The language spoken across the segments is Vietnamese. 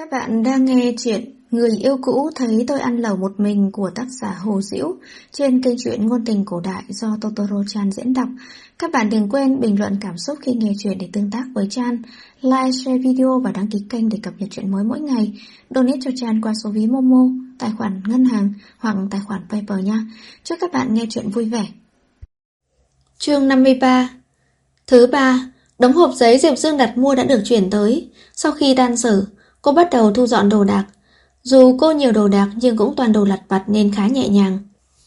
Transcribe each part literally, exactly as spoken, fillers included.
Các bạn đang nghe chuyện Người yêu cũ thấy tôi ăn lẩu một mình của tác giả Hồ Dĩu trên kênh truyện ngôn tình cổ đại do Totoro Chan diễn đọc. Các bạn đừng quên bình luận cảm xúc khi nghe chuyện để tương tác với Chan, like, share video và đăng ký kênh để cập nhật chuyện mới mỗi ngày. Donate cho Chan qua số ví Momo, tài khoản ngân hàng hoặc tài khoản PayPal nha. Chúc các bạn nghe chuyện vui vẻ. Chương năm mươi ba. Thứ ba, đống hộp giấy Diệp Dương đặt mua đã được chuyển tới. Sau khi tan sở, cô bắt đầu thu dọn đồ đạc. Dù cô nhiều đồ đạc nhưng cũng toàn đồ lặt vặt nên khá nhẹ nhàng.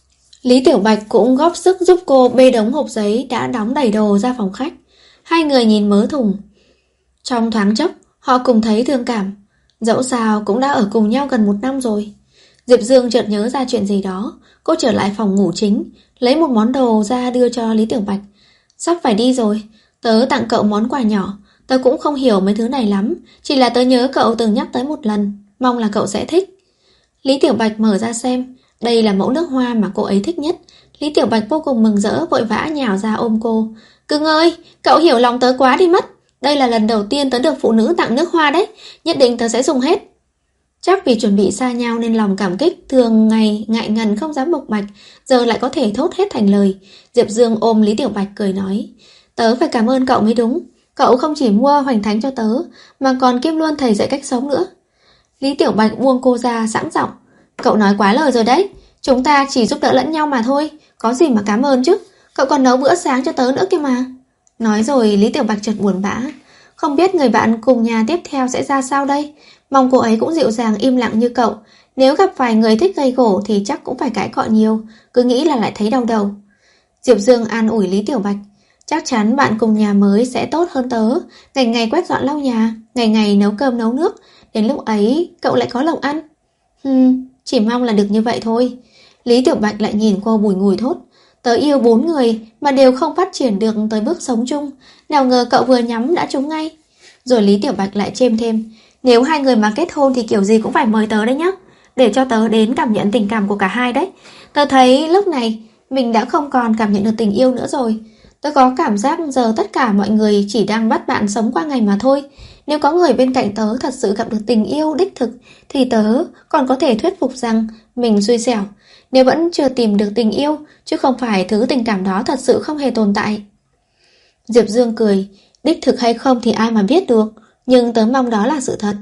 Lý Tiểu Bạch cũng góp sức giúp cô bê đống hộp giấy đã đóng đầy đồ ra phòng khách. Hai người nhìn mớ thùng. Trong thoáng chốc, họ cùng thấy thương cảm. Dẫu sao cũng đã ở cùng nhau gần một năm rồi. Diệp Dương chợt nhớ ra chuyện gì đó. Cô trở lại phòng ngủ chính, lấy một món đồ ra đưa cho Lý Tiểu Bạch. Sắp phải đi rồi, tớ tặng cậu món quà nhỏ. Tớ cũng không hiểu mấy thứ này lắm, chỉ là tớ nhớ cậu từng nhắc tới một lần, mong là cậu sẽ thích. Lý Tiểu Bạch mở ra xem. Đây là mẫu nước hoa mà cô ấy thích nhất. Lý Tiểu Bạch vô cùng mừng rỡ, vội vã nhào ra ôm cô. Cưng ơi, cậu hiểu lòng tớ quá đi mất. Đây là lần đầu tiên tớ được phụ nữ tặng nước hoa đấy. Nhất định tớ sẽ dùng hết. Chắc vì chuẩn bị xa nhau nên lòng cảm kích thường ngày ngại ngần không dám bộc bạch, giờ lại có thể thốt hết thành lời. Diệp Dương ôm Lý Tiểu Bạch cười nói, tớ phải cảm ơn cậu mới đúng. Cậu không chỉ mua hoành thánh cho tớ, mà còn kiêm luôn thầy dạy cách sống nữa. Lý Tiểu Bạch buông cô ra sẵn giọng, cậu nói quá lời rồi đấy. Chúng ta chỉ giúp đỡ lẫn nhau mà thôi, có gì mà cảm ơn chứ. Cậu còn nấu bữa sáng cho tớ nữa kia mà. Nói rồi Lý Tiểu Bạch chợt buồn bã. Không biết người bạn cùng nhà tiếp theo sẽ ra sao đây. Mong cô ấy cũng dịu dàng im lặng như cậu. Nếu gặp phải người thích gây gổ thì chắc cũng phải cãi cọ nhiều. Cứ nghĩ là lại thấy đau đầu. Diệp Dương an ủi Lý Tiểu Bạch, chắc chắn bạn cùng nhà mới sẽ tốt hơn tớ. Ngày ngày quét dọn lau nhà, ngày ngày nấu cơm nấu nước. Đến lúc ấy cậu lại có lòng ăn. Hừm, chỉ mong là được như vậy thôi. Lý Tiểu Bạch lại nhìn cô bùi ngùi thốt, tớ yêu bốn người mà đều không phát triển được tới bước sống chung. Nào ngờ cậu vừa nhắm đã trúng ngay. Rồi Lý Tiểu Bạch lại chêm thêm, nếu hai người mà kết hôn thì kiểu gì cũng phải mời tớ đấy nhá, để cho tớ đến cảm nhận tình cảm của cả hai đấy. Tớ thấy lúc này mình đã không còn cảm nhận được tình yêu nữa rồi. Tớ có cảm giác giờ tất cả mọi người chỉ đang bắt bạn sống qua ngày mà thôi. Nếu có người bên cạnh tớ thật sự gặp được tình yêu đích thực thì tớ còn có thể thuyết phục rằng mình xui xẻo. Nếu vẫn chưa tìm được tình yêu, chứ không phải thứ tình cảm đó thật sự không hề tồn tại. Diệp Dương cười, đích thực hay không thì ai mà biết được, nhưng tớ mong đó là sự thật.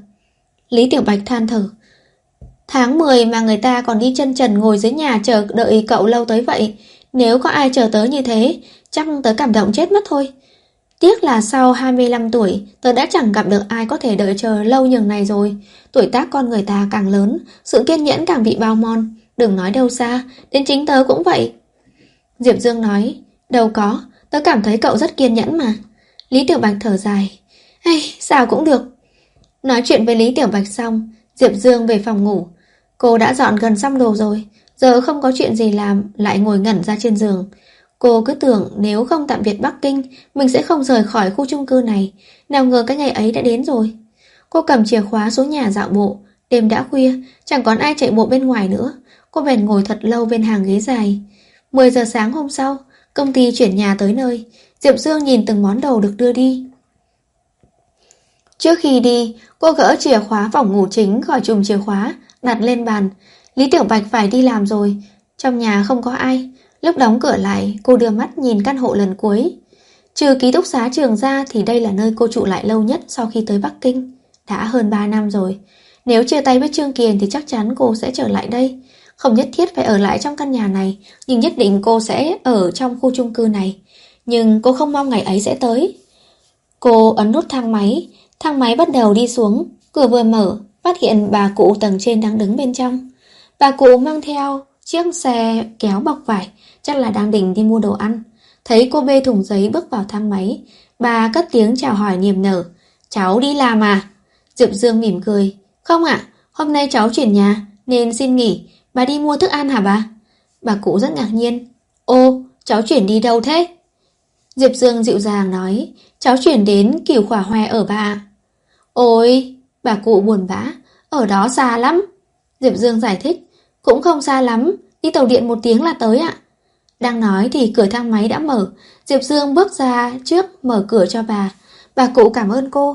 Lý Tiểu Bạch than thở, tháng mười mà người ta còn đi chân trần ngồi dưới nhà chờ đợi cậu lâu tới vậy. Nếu có ai chờ tớ như thế, chắc tớ cảm động chết mất thôi. Tiếc là sau hai mươi lăm tuổi, tớ đã chẳng gặp được ai có thể đợi chờ lâu nhường này rồi. Tuổi tác con người ta càng lớn, sự kiên nhẫn càng bị bao mòn. Đừng nói đâu xa, đến chính tớ cũng vậy. Diệp Dương nói, đâu có, tớ cảm thấy cậu rất kiên nhẫn mà. Lý Tiểu Bạch thở dài, hey, sao cũng được. Nói chuyện với Lý Tiểu Bạch xong, Diệp Dương về phòng ngủ. Cô đã dọn gần xong đồ rồi, giờ không có chuyện gì làm, lại ngồi ngẩn ra trên giường. Cô cứ tưởng nếu không tạm biệt Bắc Kinh, mình sẽ không rời khỏi khu chung cư này. Nào ngờ cái ngày ấy đã đến rồi. Cô cầm chìa khóa xuống nhà dạo bộ. Đêm đã khuya, chẳng còn ai chạy bộ bên ngoài nữa. Cô bèn ngồi thật lâu bên hàng ghế dài. mười giờ sáng hôm sau, công ty chuyển nhà tới nơi. Diệp Dương nhìn từng món đồ được đưa đi. Trước khi đi, cô gỡ chìa khóa phòng ngủ chính khỏi chùm chìa khóa, đặt lên bàn. Lý Tiểu Bạch phải đi làm rồi. Trong nhà không có ai. Lúc đóng cửa lại, cô đưa mắt nhìn căn hộ lần cuối. Trừ ký túc xá trường ra thì đây là nơi cô trụ lại lâu nhất sau khi tới Bắc Kinh. Đã hơn ba năm rồi. Nếu chia tay với Trương Kiền thì chắc chắn cô sẽ trở lại đây. Không nhất thiết phải ở lại trong căn nhà này, nhưng nhất định cô sẽ ở trong khu chung cư này. Nhưng cô không mong ngày ấy sẽ tới. Cô ấn nút thang máy. Thang máy bắt đầu đi xuống. Cửa vừa mở, phát hiện bà cụ tầng trên đang đứng bên trong. Bà cụ mang theo chiếc xe kéo bọc vải, chắc là đang định đi mua đồ ăn. Thấy cô bê thùng giấy bước vào thang máy, bà cất tiếng chào hỏi niềm nở. Cháu đi làm à? Diệp Dương mỉm cười. Không ạ, hôm nay cháu chuyển nhà nên xin nghỉ. Bà đi mua thức ăn hả bà? Bà cụ rất ngạc nhiên. Ô, cháu chuyển đi đâu thế? Diệp Dương dịu dàng nói, cháu chuyển đến Cửu Khỏa Hoe ở bà. Ôi, bà cụ buồn bã, ở đó xa lắm. Diệp Dương giải thích, cũng không xa lắm, đi tàu điện một tiếng là tới ạ. Đang nói thì cửa thang máy đã mở. Diệp Dương bước ra trước mở cửa cho bà. Bà cụ cảm ơn cô.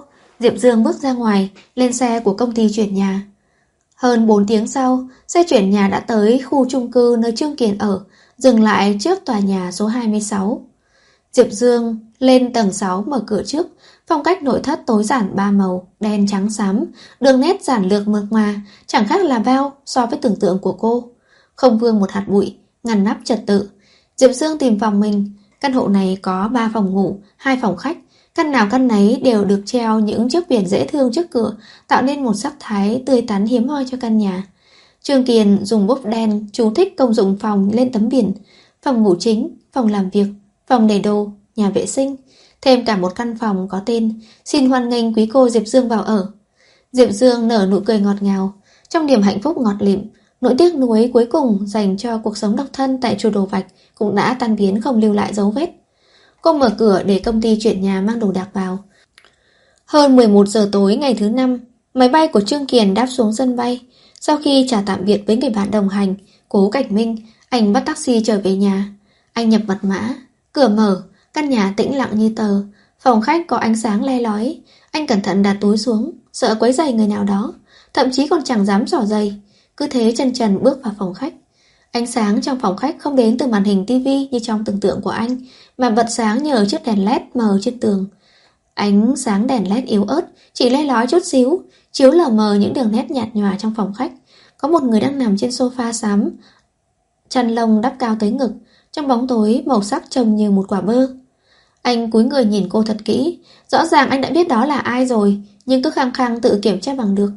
Diệp Dương bước ra ngoài, lên xe của công ty chuyển nhà. Hơn bốn tiếng sau, xe chuyển nhà đã tới khu chung cư nơi Trương Kiền ở, dừng lại trước tòa nhà số hai mươi sáu. Diệp Dương lên tầng sáu mở cửa trước, phong cách nội thất tối giản ba màu, đen trắng xám, đường nét giản lược mượt mà, chẳng khác là bao so với tưởng tượng của cô. Không vương một hạt bụi, ngăn nắp trật tự. Diệp Dương tìm phòng mình. Căn hộ này có ba phòng ngủ, hai phòng khách. Căn nào căn nấy đều được treo những chiếc biển dễ thương trước cửa, tạo nên một sắc thái tươi tắn hiếm hoi cho căn nhà. Trương Kiền dùng bút đen chú thích công dụng phòng lên tấm biển: phòng ngủ chính, phòng làm việc, phòng để đồ, nhà vệ sinh, thêm cả một căn phòng có tên "Xin hoan nghênh quý cô Diệp Dương vào ở". Diệp Dương nở nụ cười ngọt ngào. Trong niềm hạnh phúc ngọt lịm, nỗi tiếc nuối cuối cùng dành cho cuộc sống độc thân tại chùa Đồ Vạch cũng đã tan biến không lưu lại dấu vết. Cô mở cửa để công ty chuyển nhà mang đồ đạc vào. Hơn mười một giờ tối ngày thứ năm, máy bay của Trương Kiền đáp xuống sân bay. Sau khi chào tạm biệt với người bạn đồng hành, Cố Cảnh Minh, anh bắt taxi trở về nhà. Anh nhập mật mã, cửa mở, căn nhà tĩnh lặng như tờ. Phòng khách có ánh sáng le lói. Anh cẩn thận đặt túi xuống, sợ quấy rầy người nào đó, thậm chí còn chẳng dám xỏ giày. Cứ thế chân trần bước vào phòng khách. Ánh sáng trong phòng khách không đến từ màn hình tivi như trong tưởng tượng của anh, mà bật sáng nhờ chiếc đèn led mờ trên tường. Ánh sáng đèn led yếu ớt, chỉ le lói chút xíu, chiếu lờ mờ những đường nét nhạt nhòa trong phòng khách. Có một người đang nằm trên sofa xám, chăn lông đắp cao tới ngực, trong bóng tối màu sắc trông như một quả bơ. Anh cúi người nhìn cô thật kỹ. Rõ ràng anh đã biết đó là ai rồi, nhưng cứ khăng khăng tự kiểm tra bằng được.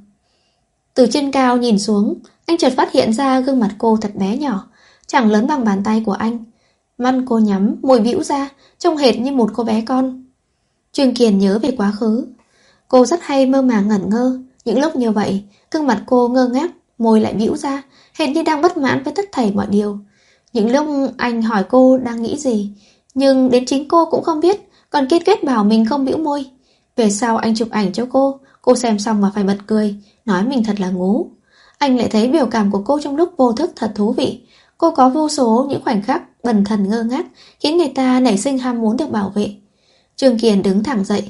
Từ trên cao nhìn xuống, anh chợt phát hiện ra gương mặt cô thật bé nhỏ, chẳng lớn bằng bàn tay của anh. Mắt cô nhắm, môi bĩu ra, trông hệt như một cô bé con. Trương Kiền nhớ về quá khứ. Cô rất hay mơ màng ngẩn ngơ. Những lúc như vậy, gương mặt cô ngơ ngác, môi lại bĩu ra, hệt như đang bất mãn với tất thảy mọi điều. Những lúc anh hỏi cô đang nghĩ gì, nhưng đến chính cô cũng không biết, còn kiên quyết bảo mình không bĩu môi. Về sau anh chụp ảnh cho cô, cô xem xong mà phải bật cười, nói mình thật là ngu. Anh lại thấy biểu cảm của cô trong lúc vô thức thật thú vị. Cô có vô số những khoảnh khắc bần thần ngơ ngác, khiến người ta nảy sinh ham muốn được bảo vệ. Trương Kiền đứng thẳng dậy.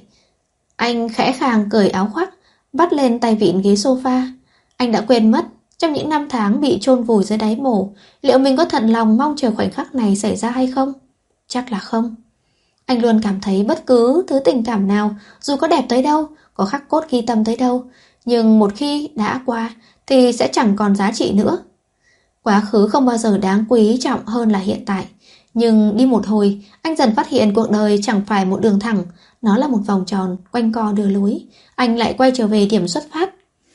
Anh khẽ khàng cởi áo khoác, bắt lên tay vịn ghế sofa. Anh đã quên mất, trong những năm tháng bị chôn vùi dưới đáy mổ, liệu mình có thật lòng mong chờ khoảnh khắc này xảy ra hay không? Chắc là không. Anh luôn cảm thấy bất cứ thứ tình cảm nào, dù có đẹp tới đâu, có khắc cốt ghi tâm tới đâu, nhưng một khi đã qua thì sẽ chẳng còn giá trị nữa. Quá khứ không bao giờ đáng quý trọng hơn là hiện tại. Nhưng đi một hồi, anh dần phát hiện cuộc đời chẳng phải một đường thẳng, nó là một vòng tròn, quanh co đưa lối. Anh lại quay trở về điểm xuất phát.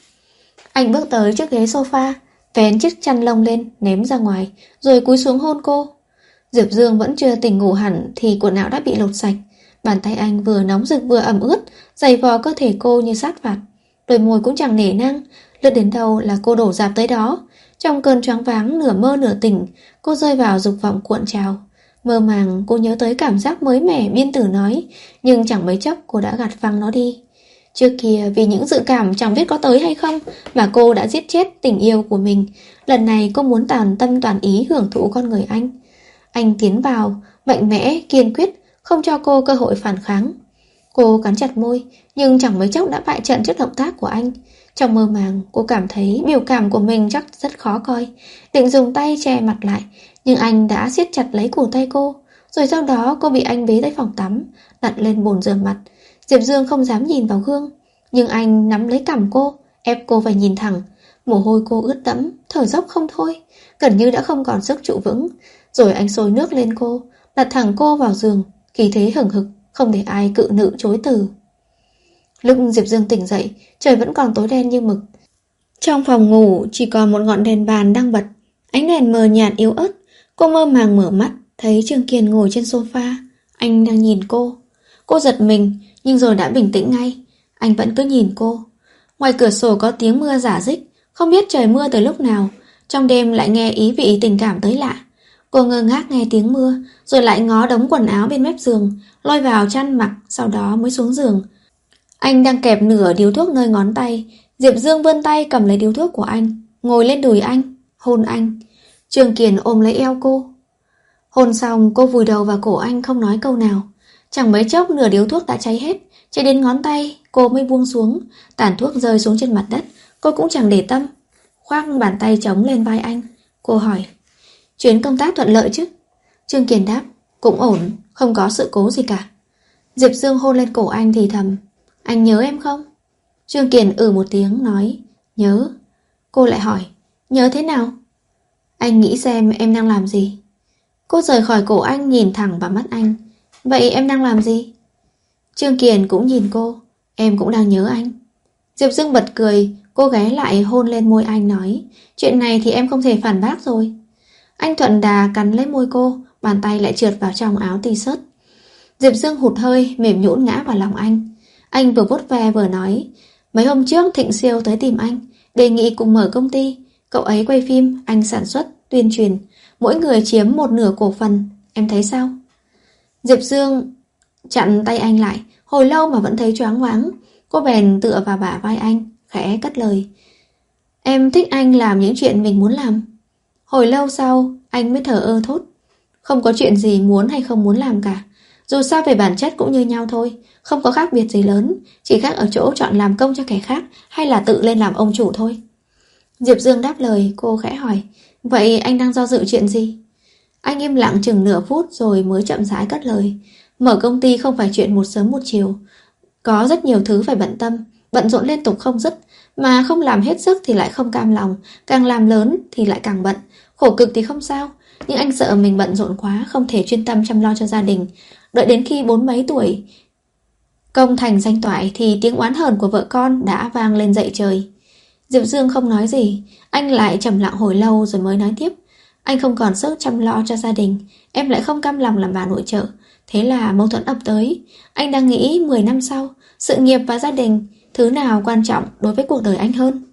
Anh bước tới chiếc ghế sofa, vén chiếc chăn lông lên, ném ra ngoài, rồi cúi xuống hôn cô. Diệp Dương vẫn chưa tỉnh ngủ hẳn thì quần áo đã bị lột sạch. Bàn tay anh vừa nóng rực vừa ẩm ướt, giày vò cơ thể cô như sát phạt. Đôi môi cũng chẳng nể nang, lướt đến đâu là cô đổ dạp tới đó. Trong cơn choáng váng nửa mơ nửa tỉnh, cô rơi vào dục vọng cuộn trào. Mơ màng cô nhớ tới cảm giác mới mẻ biên tử nói, nhưng chẳng mấy chốc cô đã gạt phăng nó đi. Trước kia vì những dự cảm chẳng biết có tới hay không mà cô đã giết chết tình yêu của mình. Lần này cô muốn toàn tâm toàn ý hưởng thụ con người anh. Anh tiến vào, mạnh mẽ, kiên quyết, không cho cô cơ hội phản kháng. Cô cắn chặt môi, nhưng chẳng mấy chốc đã bại trận trước động tác của anh. Trong mơ màng, cô cảm thấy biểu cảm của mình chắc rất khó coi, định dùng tay che mặt lại, nhưng anh đã siết chặt lấy cổ tay cô. Rồi sau đó cô bị anh bế tới phòng tắm, đặt lên bồn rửa mặt. Diệp Dương không dám nhìn vào gương, nhưng anh nắm lấy cằm cô, ép cô phải nhìn thẳng. Mồ hôi cô ướt đẫm, thở dốc không thôi, gần như đã không còn sức trụ vững. Rồi anh xối nước lên cô, đặt thẳng cô vào giường, khí thế hừng hực, không để ai cự nữ chối từ. Lúc Diệp Dương tỉnh dậy, trời vẫn còn tối đen như mực. Trong phòng ngủ chỉ còn một ngọn đèn bàn đang bật, ánh đèn mờ nhạt yếu ớt. Cô mơ màng mở mắt, thấy Trương Kiền ngồi trên sofa. Anh đang nhìn cô. Cô giật mình, nhưng rồi đã bình tĩnh ngay. Anh vẫn cứ nhìn cô. Ngoài cửa sổ có tiếng mưa rả rích, không biết trời mưa từ lúc nào. Trong đêm lại nghe ý vị tình cảm tới lạ. Cô ngơ ngác nghe tiếng mưa, rồi lại ngó đống quần áo bên mép giường, lôi vào chăn mặc, sau đó mới xuống giường. Anh đang kẹp nửa điếu thuốc nơi ngón tay. Diệp Dương vươn tay cầm lấy điếu thuốc của anh, ngồi lên đùi anh, hôn anh. Trương Kiền ôm lấy eo cô. Hôn xong cô vùi đầu vào cổ anh không nói câu nào. Chẳng mấy chốc nửa điếu thuốc đã cháy hết, Chạy đến ngón tay, cô mới buông xuống. Tàn thuốc rơi xuống trên mặt đất. Cô cũng chẳng để tâm, khoác bàn tay trống lên vai anh. Cô hỏi, chuyến công tác thuận lợi chứ? Trương Kiền đáp, cũng ổn, không có sự cố gì cả. Diệp Dương hôn lên cổ anh thì thầm, anh nhớ em không? Trương Kiền ừ một tiếng nói, nhớ. Cô lại hỏi, nhớ thế nào? Anh nghĩ xem em đang làm gì. Cô rời khỏi cổ anh, nhìn thẳng vào mắt anh. Vậy em đang làm gì? Trương Kiền cũng nhìn cô, em cũng đang nhớ anh. Diệp Dương bật cười, cô ghé lại hôn lên môi anh nói, chuyện này thì em không thể phản bác rồi. Anh thuận đà cắn lấy môi cô, bàn tay lại trượt vào trong áo t-shirt. Diệp Dương hụt hơi, mềm nhũn ngã vào lòng anh. Anh vừa vuốt ve vừa nói, mấy hôm trước Thịnh Siêu tới tìm anh, đề nghị cùng mở công ty. Cậu ấy quay phim, anh sản xuất, tuyên truyền, mỗi người chiếm một nửa cổ phần, em thấy sao? Diệp Dương chặn tay anh lại, hồi lâu mà vẫn thấy choáng váng. Cô bèn tựa vào bả vai anh, khẽ cất lời, em thích anh làm những chuyện mình muốn làm. Hồi lâu sau, anh mới thở ơ thốt, không có chuyện gì muốn hay không muốn làm cả. Dù sao về bản chất cũng như nhau thôi, không có khác biệt gì lớn, chỉ khác ở chỗ chọn làm công cho kẻ khác hay là tự lên làm ông chủ thôi. Diệp Dương đáp lời, cô khẽ hỏi, vậy anh đang do dự chuyện gì? Anh im lặng chừng nửa phút rồi mới chậm rãi cất lời, mở công ty không phải chuyện một sớm một chiều. Có rất nhiều thứ phải bận tâm, bận rộn liên tục không dứt, mà không làm hết sức thì lại không cam lòng, càng làm lớn thì lại càng bận. Khổ cực thì không sao, nhưng anh sợ mình bận rộn quá, không thể chuyên tâm chăm lo cho gia đình. Đợi đến khi bốn mấy tuổi công thành danh toại thì tiếng oán hờn của vợ con đã vang lên dậy trời. Diệp Dương không nói gì, anh lại trầm lặng hồi lâu rồi mới nói tiếp, anh không còn sức chăm lo cho gia đình, em lại không cam lòng làm bà nội trợ. Thế là mâu thuẫn ập tới. Anh đang nghĩ mười năm sau, sự nghiệp và gia đình, thứ nào quan trọng đối với cuộc đời anh hơn?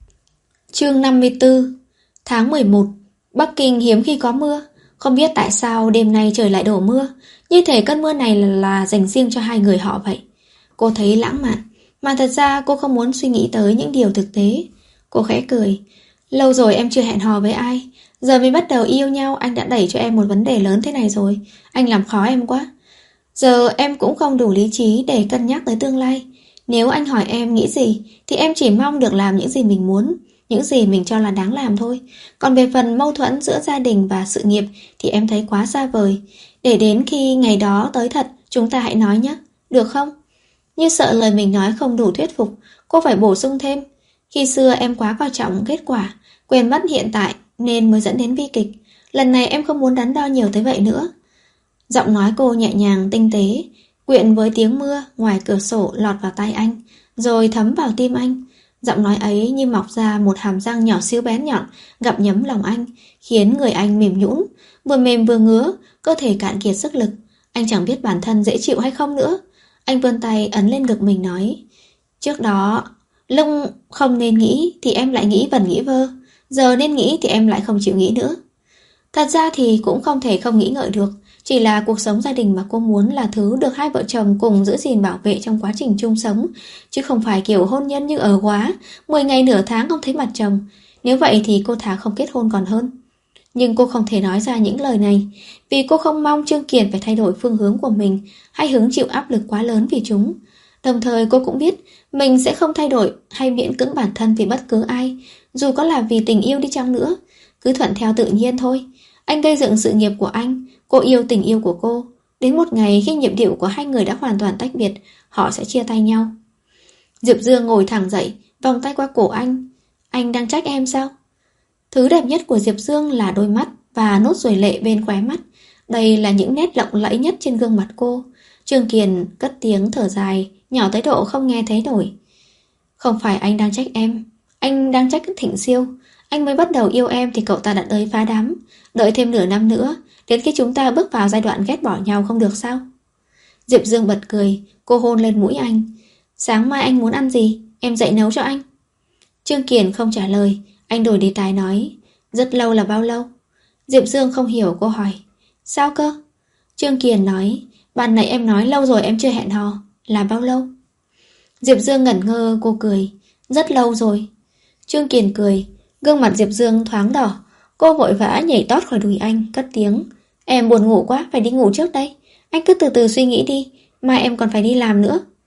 Chương năm mươi tư. Tháng mười một. Bắc Kinh hiếm khi có mưa. Không biết tại sao đêm nay trời lại đổ mưa. Như thể cơn mưa này là, là dành riêng cho hai người họ vậy. Cô thấy lãng mạn, mà thật ra cô không muốn suy nghĩ tới những điều thực tế. Cô khẽ cười, lâu rồi em chưa hẹn hò với ai, giờ mới bắt đầu yêu nhau anh đã đẩy cho em một vấn đề lớn thế này rồi. Anh làm khó em quá. Giờ em cũng không đủ lý trí để cân nhắc tới tương lai. Nếu anh hỏi em nghĩ gì thì em chỉ mong được làm những gì mình muốn, những gì mình cho là đáng làm thôi. Còn về phần mâu thuẫn giữa gia đình và sự nghiệp thì em thấy quá xa vời. Để đến khi ngày đó tới thật, chúng ta hãy nói nhé, được không? Như sợ lời mình nói không đủ thuyết phục, cô phải bổ sung thêm, khi xưa em quá coi trọng kết quả, quên mất hiện tại nên mới dẫn đến bi kịch. Lần này em không muốn đắn đo nhiều tới vậy nữa. Giọng nói cô nhẹ nhàng tinh tế, quyện với tiếng mưa ngoài cửa sổ lọt vào tai anh, rồi thấm vào tim anh. Giọng nói ấy như mọc ra một hàm răng nhỏ xíu bén nhọn, gặm nhấm lòng anh, khiến người anh mềm nhũn, vừa mềm vừa ngứa, cơ thể cạn kiệt sức lực. Anh chẳng biết bản thân dễ chịu hay không nữa. Anh vươn tay ấn lên ngực mình nói, trước đó lúc không nên nghĩ thì em lại nghĩ vẩn nghĩ vơ, giờ nên nghĩ thì em lại không chịu nghĩ nữa. Thật ra thì cũng không thể không nghĩ ngợi được, chỉ là cuộc sống gia đình mà cô muốn là thứ được hai vợ chồng cùng giữ gìn bảo vệ trong quá trình chung sống, chứ không phải kiểu hôn nhân như ở quá, mười ngày nửa tháng không thấy mặt chồng. Nếu vậy thì cô thà không kết hôn còn hơn. Nhưng cô không thể nói ra những lời này, vì cô không mong Trương Kiền phải thay đổi phương hướng của mình hay hứng chịu áp lực quá lớn vì chúng. Đồng thời cô cũng biết mình sẽ không thay đổi hay miễn cưỡng bản thân vì bất cứ ai, dù có là vì tình yêu đi chăng nữa. Cứ thuận theo tự nhiên thôi. Anh gây dựng sự nghiệp của anh, cô yêu tình yêu của cô. Đến một ngày khi nhịp điệu của hai người đã hoàn toàn tách biệt, họ sẽ chia tay nhau. Diệp Dương ngồi thẳng dậy, vòng tay qua cổ anh. Anh đang trách em sao? Thứ đẹp nhất của Diệp Dương là đôi mắt và nốt ruồi lệ bên khóe mắt. Đây là những nét lộng lẫy nhất trên gương mặt cô. Trương Kiền cất tiếng thở dài, nhỏ tới độ không nghe thấy nổi. Không phải anh đang trách em, anh đang trách Thịnh Siêu. Anh mới bắt đầu yêu em thì cậu ta đã tới phá đám. Đợi thêm nửa năm nữa, đến khi chúng ta bước vào giai đoạn ghét bỏ nhau không được sao? Diệp Dương bật cười, cô hôn lên mũi anh. Sáng mai anh muốn ăn gì? Em dậy nấu cho anh. Trương Kiền không trả lời. Anh đổi đề tài nói, rất lâu là bao lâu? Diệp Dương không hiểu, cô hỏi, sao cơ? Trương Kiền nói, ban nãy em nói lâu rồi em chưa hẹn hò, là bao lâu? Diệp Dương ngẩn ngơ, cô cười, rất lâu rồi. Trương Kiền cười, gương mặt Diệp Dương thoáng đỏ. Cô vội vã nhảy tót khỏi đùi anh, cất tiếng, em buồn ngủ quá, phải đi ngủ trước đây. Anh cứ từ từ suy nghĩ đi, mai em còn phải đi làm nữa.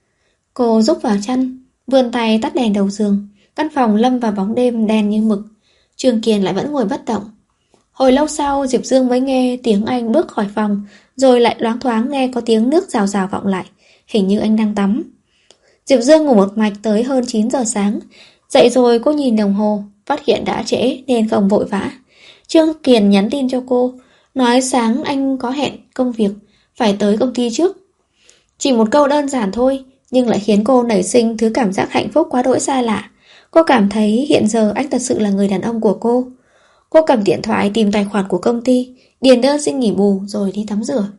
Cô rúc vào chăn, vươn tay tắt đèn đầu giường. Căn phòng lâm vào bóng đêm đen như mực. Trương Kiền lại vẫn ngồi bất động. Hồi lâu sau Diệp Dương mới nghe tiếng anh bước khỏi phòng, rồi lại loáng thoáng nghe có tiếng nước rào rào vọng lại. Hình như anh đang tắm. Diệp Dương ngủ một mạch tới hơn chín giờ sáng. Dậy rồi cô nhìn đồng hồ, phát hiện đã trễ nên không vội vã. Trương Kiền nhắn tin cho cô, nói sáng anh có hẹn công việc, phải tới công ty trước. Chỉ một câu đơn giản thôi, nhưng lại khiến cô nảy sinh thứ cảm giác hạnh phúc quá đỗi xa lạ. Cô cảm thấy hiện giờ anh thật sự là người đàn ông của cô. Cô cầm điện thoại tìm tài khoản của công ty, điền đơn xin nghỉ bù rồi đi tắm rửa.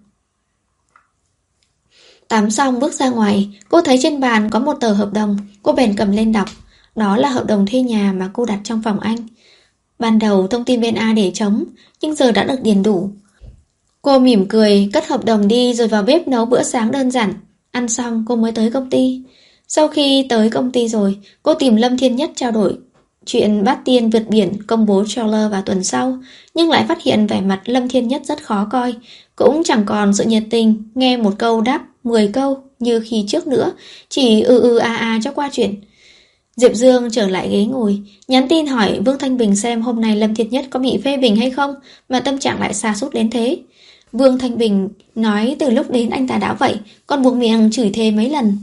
Tắm xong bước ra ngoài, cô thấy trên bàn có một tờ hợp đồng, cô bèn cầm lên đọc. Đó là hợp đồng thuê nhà mà cô đặt trong phòng anh. Ban đầu thông tin bên A để trống, nhưng giờ đã được điền đủ. Cô mỉm cười, cất hợp đồng đi rồi vào bếp nấu bữa sáng đơn giản. Ăn xong cô mới tới công ty. Sau khi tới công ty rồi, cô tìm Lâm Thiên Nhất trao đổi chuyện Bát Tiên vượt biển công bố trailer vào tuần sau, nhưng lại phát hiện vẻ mặt Lâm Thiên Nhất rất khó coi, cũng chẳng còn sự nhiệt tình, nghe một câu đáp mười câu như khi trước nữa, chỉ ư ư a a cho qua chuyện. Diệp Dương trở lại ghế ngồi, nhắn tin hỏi Vương Thanh Bình xem hôm nay Lâm Thiên Nhất có bị phê bình hay không mà tâm trạng lại sa sút đến thế. Vương Thanh Bình nói từ lúc đến anh ta đã vậy, còn buộc miệng chửi thề mấy lần.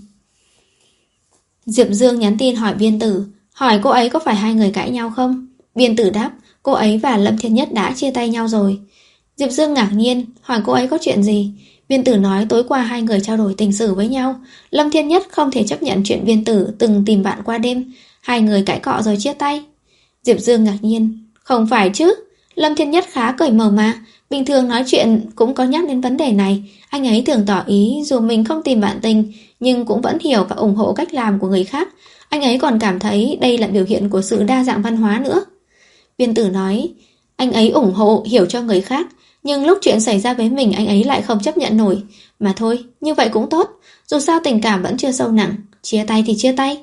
Diệp Dương nhắn tin hỏi Biên Tử, hỏi cô ấy có phải hai người cãi nhau không? Biên Tử đáp, cô ấy và Lâm Thiên Nhất đã chia tay nhau rồi. Diệp Dương ngạc nhiên, hỏi cô ấy có chuyện gì? Biên Tử nói tối qua hai người trao đổi tình sử với nhau. Lâm Thiên Nhất không thể chấp nhận chuyện Biên Tử từng tìm bạn qua đêm. Hai người cãi cọ rồi chia tay. Diệp Dương ngạc nhiên, không phải chứ? Lâm Thiên Nhất khá cởi mở mà. Bình thường nói chuyện cũng có nhắc đến vấn đề này. Anh ấy thường tỏ ý dù mình không tìm bạn tình, nhưng cũng vẫn hiểu và ủng hộ cách làm của người khác. Anh ấy còn cảm thấy đây là biểu hiện của sự đa dạng văn hóa nữa. Biên Tử nói, anh ấy ủng hộ, hiểu cho người khác, nhưng lúc chuyện xảy ra với mình anh ấy lại không chấp nhận nổi. Mà thôi, như vậy cũng tốt. Dù sao tình cảm vẫn chưa sâu nặng, chia tay thì chia tay.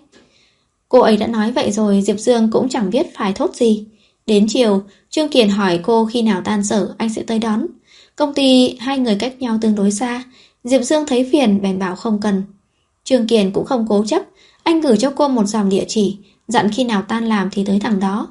Cô ấy đã nói vậy rồi, Diệp Dương cũng chẳng biết phải thốt gì. Đến chiều, Trương Kiền hỏi cô khi nào tan sở anh sẽ tới đón. Công ty hai người cách nhau tương đối xa, Diệp Dương thấy phiền bèn bảo không cần. Trương Kiền cũng không cố chấp, anh gửi cho cô một dòng địa chỉ, dặn khi nào tan làm thì tới thẳng đó.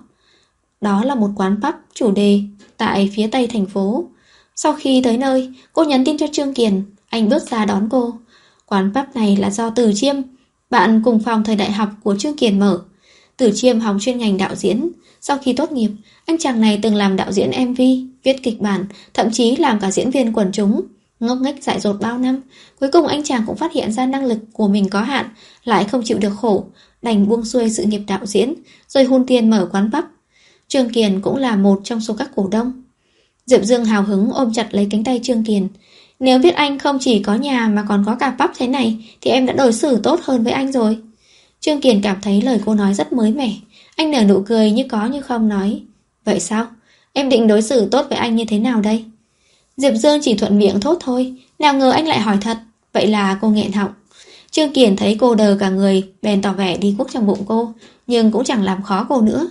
Đó là một quán pub chủ đề tại phía tây thành phố. Sau khi tới nơi, cô nhắn tin cho Trương Kiền, anh bước ra đón cô. Quán pub này là do Từ Chiêm, bạn cùng phòng thời đại học của Trương Kiền mở. Từ Chiêm học chuyên ngành đạo diễn. Sau khi tốt nghiệp, anh chàng này từng làm đạo diễn em vê, viết kịch bản, thậm chí làm cả diễn viên quần chúng. Ngốc nghếch dại dột bao năm, cuối cùng anh chàng cũng phát hiện ra năng lực của mình có hạn, lại không chịu được khổ, đành buông xuôi sự nghiệp đạo diễn, rồi hun tiền mở quán pub. Trương Kiền cũng là một trong số các cổ đông. Diệp Dương hào hứng ôm chặt lấy cánh tay Trương Kiền. Nếu biết anh không chỉ có nhà mà còn có cả pub thế này, thì em đã đối xử tốt hơn với anh rồi. Trương Kiền cảm thấy lời cô nói rất mới mẻ. Anh nở nụ cười như có như không nói, vậy sao? Em định đối xử tốt với anh như thế nào đây? Diệp Dương chỉ thuận miệng thốt thôi, nào ngờ anh lại hỏi thật. Vậy là cô nghẹn họng. Trương Kiền thấy cô đờ cả người, bèn tỏ vẻ đi guốc trong bụng cô, nhưng cũng chẳng làm khó cô nữa.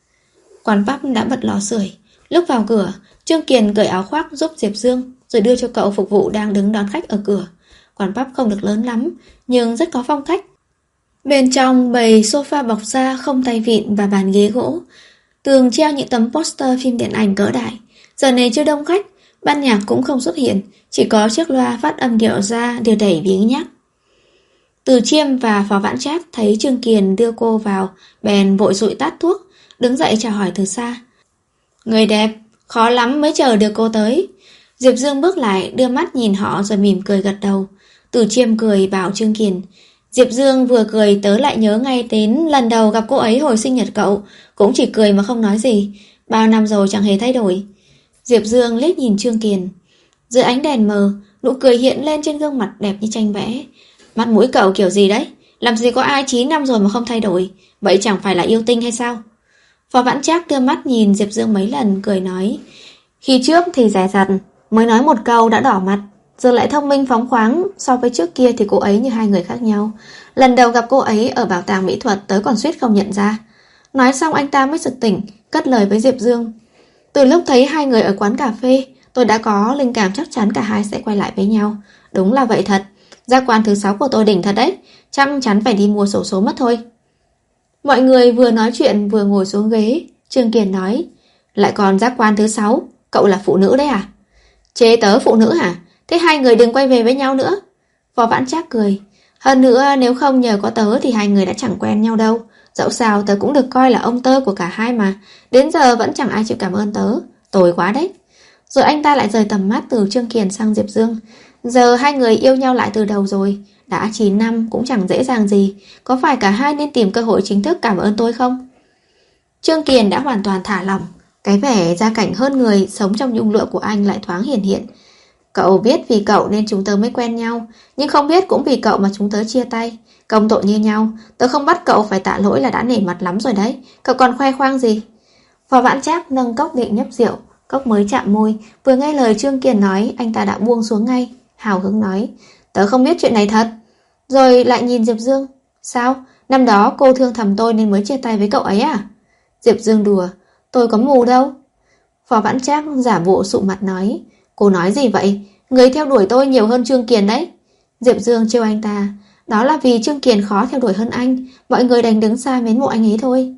Quán pub đã bật lò sưởi. Lúc vào cửa, Trương Kiền cởi áo khoác giúp Diệp Dương, rồi đưa cho cậu phục vụ đang đứng đón khách ở cửa. Quán pub không được lớn lắm, nhưng rất có phong cách. Bên trong bày sofa bọc da không tay vịn và bàn ghế gỗ. Tường treo những tấm poster phim điện ảnh cỡ đại. Giờ này chưa đông khách, ban nhạc cũng không xuất hiện, chỉ có chiếc loa phát âm điệu ra đưa đẩy biếng nhác. Từ Chiêm và Phó Vãn Trác thấy Trương Kiền đưa cô vào, bèn vội dụi tắt thuốc, đứng dậy chào hỏi từ xa. Người đẹp, khó lắm mới chờ được cô tới. Diệp Dương bước lại, đưa mắt nhìn họ rồi mỉm cười gật đầu. Từ Chiêm cười bảo Trương Kiền. Diệp Dương vừa cười tớ lại nhớ ngay đến lần đầu gặp cô ấy hồi sinh nhật cậu, cũng chỉ cười mà không nói gì. Bao năm rồi chẳng hề thay đổi. Diệp Dương liếc nhìn Trương Kiền. Dưới ánh đèn mờ, nụ cười hiện lên trên gương mặt đẹp như tranh vẽ. Mắt mũi cậu kiểu gì đấy? Làm gì có ai chín năm rồi mà không thay đổi? Vậy chẳng phải là yêu tinh hay sao? Phó Vãn Trác đưa mắt nhìn Diệp Dương mấy lần, cười nói. Khi trước thì dè dặt, mới nói một câu đã đỏ mặt. Giờ lại thông minh phóng khoáng. So với trước kia thì cô ấy như hai người khác nhau. Lần đầu gặp cô ấy ở bảo tàng mỹ thuật, tớ còn suýt không nhận ra. Nói xong anh ta mới sực tỉnh, cất lời với Diệp Dương. Từ lúc thấy hai người ở quán cà phê, tôi đã có linh cảm chắc chắn cả hai sẽ quay lại với nhau. Đúng là vậy thật. Giác quan thứ sáu của tôi đỉnh thật đấy, chắc chắn phải đi mua xổ số mất thôi. Mọi người vừa nói chuyện vừa ngồi xuống ghế. Trương Kiền nói, lại còn giác quan thứ sáu, cậu là phụ nữ đấy à? Chế tớ phụ nữ hả? Thế hai người đừng quay về với nhau nữa. Phó Vãn Trác cười, hơn nữa nếu không nhờ có tớ thì hai người đã chẳng quen nhau đâu. Dẫu sao tớ cũng được coi là ông tơ của cả hai mà. Đến giờ vẫn chẳng ai chịu cảm ơn tớ. Tồi quá đấy. Rồi anh ta lại rời tầm mắt từ Trương Kiền sang Diệp Dương. Giờ hai người yêu nhau lại từ đầu rồi. Đã chín năm cũng chẳng dễ dàng gì. Có phải cả hai nên tìm cơ hội chính thức cảm ơn tôi không? Trương Kiền đã hoàn toàn thả lỏng. Cái vẻ gia cảnh hơn người sống trong nhung lụa của anh lại thoáng hiển hiện. Cậu biết vì cậu nên chúng tớ mới quen nhau, nhưng không biết cũng vì cậu mà chúng tớ chia tay. Công tội như nhau, tớ không bắt cậu phải tạ lỗi là đã nể mặt lắm rồi đấy. Cậu còn khoe khoang gì? Phó Vãn Trác nâng cốc định nhấp rượu. Cốc mới chạm môi, vừa nghe lời Trương Kiền nói, anh ta đã buông xuống ngay. Hào hứng nói, tớ không biết chuyện này thật. Rồi lại nhìn Diệp Dương. Sao? Năm đó cô thương thầm tôi nên mới chia tay với cậu ấy à? Diệp Dương đùa, tôi có mù đâu. Phó Vãn Trác giả bộ sụ mặt nói, cô nói gì vậy? Người theo đuổi tôi nhiều hơn Trương Kiền đấy. Diệp Dương trêu anh ta, đó là vì Trương Kiền khó theo đuổi hơn anh. Mọi người đành đứng xa mến mộ anh ấy thôi.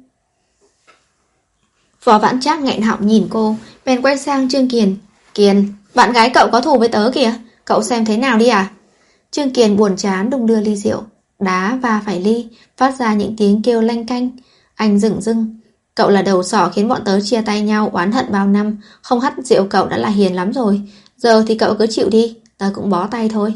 Phó Vãn Trác nghẹn họng nhìn cô, bèn quay sang Trương Kiền. Kiền, bạn gái cậu có thù với tớ kìa, cậu xem thế nào đi à? Trương Kiền buồn chán đung đưa ly rượu, đá va phải ly, phát ra những tiếng kêu lanh canh. Anh dửng dưng, cậu là đầu sỏ khiến bọn tớ chia tay nhau oán hận bao năm, không hắt rượu cậu đã là hiền lắm rồi. Giờ thì cậu cứ chịu đi, tớ cũng bó tay thôi.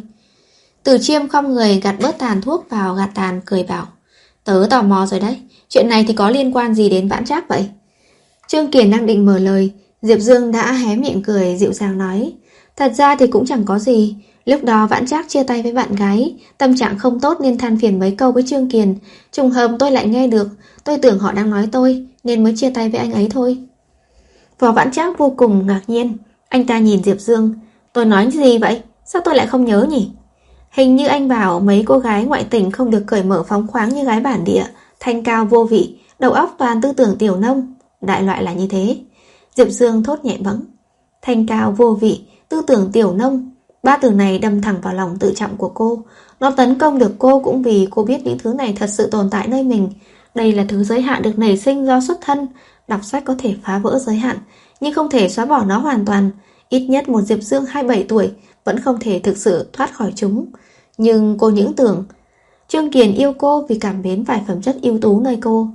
Từ Chiêm không người gạt bớt tàn thuốc vào gạt tàn, cười bảo, tớ tò mò rồi đấy, chuyện này thì có liên quan gì đến Vãn Trác vậy? Trương Kiền đang định mở lời, Diệp Dương đã hé miệng cười dịu dàng nói, thật ra thì cũng chẳng có gì. Lúc đó Vãn Trác chia tay với bạn gái, tâm trạng không tốt nên than phiền mấy câu với Trương Kiền. Trùng hợp tôi lại nghe được, tôi tưởng họ đang nói tôi nên mới chia tay với anh ấy thôi. Phó Vãn Trác vô cùng ngạc nhiên. Anh ta nhìn Diệp Dương, tôi nói gì vậy? Sao tôi lại không nhớ nhỉ? Hình như anh bảo mấy cô gái ngoại tỉnh không được cởi mở phóng khoáng như gái bản địa, thanh cao vô vị, đầu óc toàn tư tưởng tiểu nông. Đại loại là như thế. Diệp Dương thốt nhẹ bẫng. Thanh cao vô vị, tư tưởng tiểu nông. Ba từ này đâm thẳng vào lòng tự trọng của cô. Nó tấn công được cô cũng vì cô biết những thứ này thật sự tồn tại nơi mình. Đây là thứ giới hạn được nảy sinh do xuất thân. Đọc sách có thể phá vỡ giới hạn, nhưng không thể xóa bỏ nó hoàn toàn. Ít nhất một Diệp Dương hai mươi bảy tuổi vẫn không thể thực sự thoát khỏi chúng. Nhưng cô những tưởng Trương Kiền yêu cô vì cảm mến vài phẩm chất ưu tú nơi cô.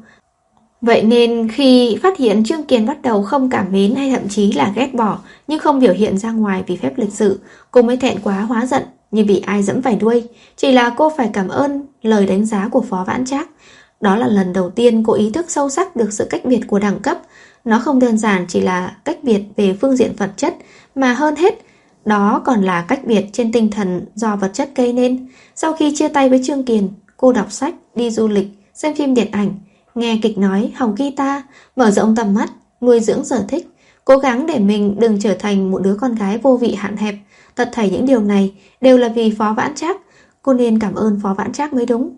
Vậy nên khi phát hiện Trương Kiền bắt đầu không cảm mến hay thậm chí là ghét bỏ, nhưng không biểu hiện ra ngoài vì phép lịch sự, cô mới thẹn quá hóa giận như bị ai dẫm phải đuôi. Chỉ là cô phải cảm ơn lời đánh giá của Phó Vãn Trác. Đó là lần đầu tiên cô ý thức sâu sắc được sự cách biệt của đẳng cấp. Nó không đơn giản chỉ là cách biệt về phương diện vật chất, mà hơn hết đó còn là cách biệt trên tinh thần do vật chất gây nên. Sau khi chia tay với Trương Kiền, cô đọc sách, đi du lịch, xem phim điện ảnh, nghe kịch nói, học guitar, mở rộng tầm mắt, nuôi dưỡng sở thích, cố gắng để mình đừng trở thành một đứa con gái vô vị hạn hẹp. Tất thảy những điều này đều là vì Phó Vãn Trác. Cô nên cảm ơn Phó Vãn Trác mới đúng.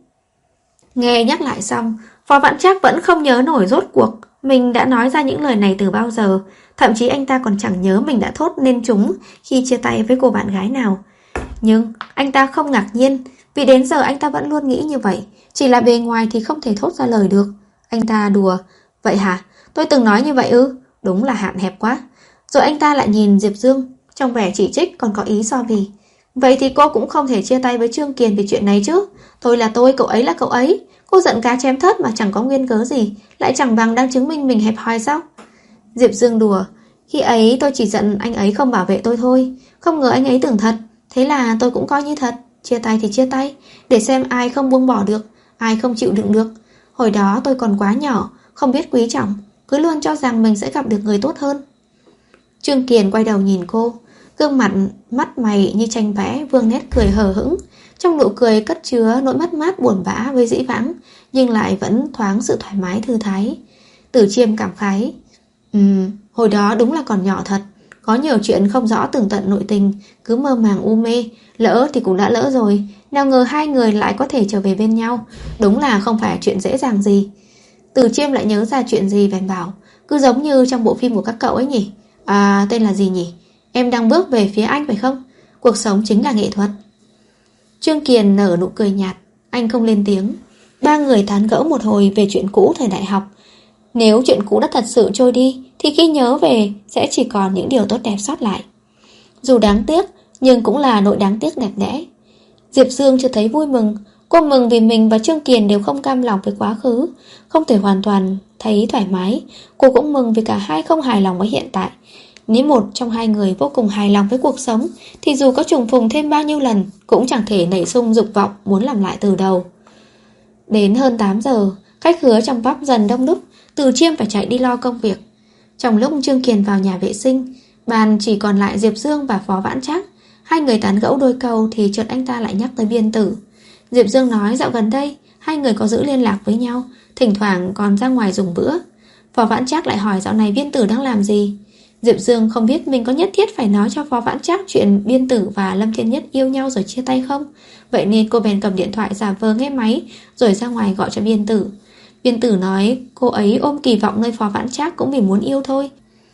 Nghe nhắc lại xong, Phó Vãn Trác vẫn không nhớ nổi rốt cuộc mình đã nói ra những lời này từ bao giờ. Thậm chí anh ta còn chẳng nhớ mình đã thốt nên chúng khi chia tay với cô bạn gái nào. Nhưng anh ta không ngạc nhiên, vì đến giờ anh ta vẫn luôn nghĩ như vậy. Chỉ là bề ngoài thì không thể thốt ra lời được. Anh ta đùa, vậy hả? Tôi từng nói như vậy ư? Đúng là hạn hẹp quá. Rồi anh ta lại nhìn Diệp Dương, trong vẻ chỉ trích còn có ý so bì. Vậy thì cô cũng không thể chia tay với Trương Kiền vì chuyện này chứ. Tôi là tôi, cậu ấy là cậu ấy. Cô giận cá chém thớt mà chẳng có nguyên cớ gì, lại chẳng bằng đang chứng minh mình hẹp hòi sao? Diệp Dương đùa, khi ấy tôi chỉ giận anh ấy không bảo vệ tôi thôi. Không ngờ anh ấy tưởng thật, thế là tôi cũng coi như thật. Chia tay thì chia tay, để xem ai không buông bỏ được, ai không chịu đựng được. Hồi đó tôi còn quá nhỏ, không biết quý trọng, cứ luôn cho rằng mình sẽ gặp được người tốt hơn. Trương Kiền quay đầu nhìn cô, gương mặt mắt mày như tranh vẽ, vương nét cười hờ hững. Trong nụ cười cất chứa nỗi mất mát buồn bã với dĩ vãng, nhưng lại vẫn thoáng sự thoải mái thư thái. Tử Chiêm cảm khái, Ừm, hồi đó đúng là còn nhỏ thật, có nhiều chuyện không rõ tường tận nội tình, cứ mơ màng u mê. Lỡ thì cũng đã lỡ rồi, nào ngờ hai người lại có thể trở về bên nhau. Đúng là không phải chuyện dễ dàng gì. Tử Chiêm lại nhớ ra chuyện gì bèn bảo, cứ giống như trong bộ phim của các cậu ấy nhỉ. À, tên là gì nhỉ? Em đang bước về phía anh phải không? Cuộc sống chính là nghệ thuật. Trương Kiền nở nụ cười nhạt. Anh không lên tiếng. Ba người tán gẫu một hồi về chuyện cũ thời đại học. Nếu chuyện cũ đã thật sự trôi đi thì khi nhớ về sẽ chỉ còn những điều tốt đẹp sót lại. Dù đáng tiếc, nhưng cũng là nỗi đáng tiếc đẹp đẽ. Diệp Dương chưa thấy vui mừng. Cô mừng vì mình và Trương Kiền đều không cam lòng với quá khứ, không thể hoàn toàn thấy thoải mái. Cô cũng mừng vì cả hai không hài lòng với hiện tại. Nếu một trong hai người vô cùng hài lòng với cuộc sống thì dù có trùng phùng thêm bao nhiêu lần cũng chẳng thể nảy sinh dục vọng muốn làm lại từ đầu. Đến hơn tám giờ, khách khứa trong pub dần đông đúc. Từ Chiêm phải chạy đi lo công việc. Trong lúc Trương Kiền vào nhà vệ sinh, bàn chỉ còn lại Diệp Dương và Phó Vãn Trác. Hai người tán gẫu đôi câu thì chợt anh ta lại nhắc tới Biên Tử. Diệp Dương nói dạo gần đây hai người có giữ liên lạc với nhau, thỉnh thoảng còn ra ngoài dùng bữa. Phó Vãn Trác lại hỏi dạo này Biên Tử đang làm gì. Diệp Dương không biết mình có nhất thiết phải nói cho Phó Vãn Trác chuyện Biên Tử và Lâm Thiên Nhất yêu nhau rồi chia tay không. Vậy nên cô bèn cầm điện thoại giả vờ nghe máy rồi ra ngoài gọi cho Biên Tử. Biên Tử nói cô ấy ôm kỳ vọng nơi Phó Vãn Trác cũng vì muốn yêu thôi,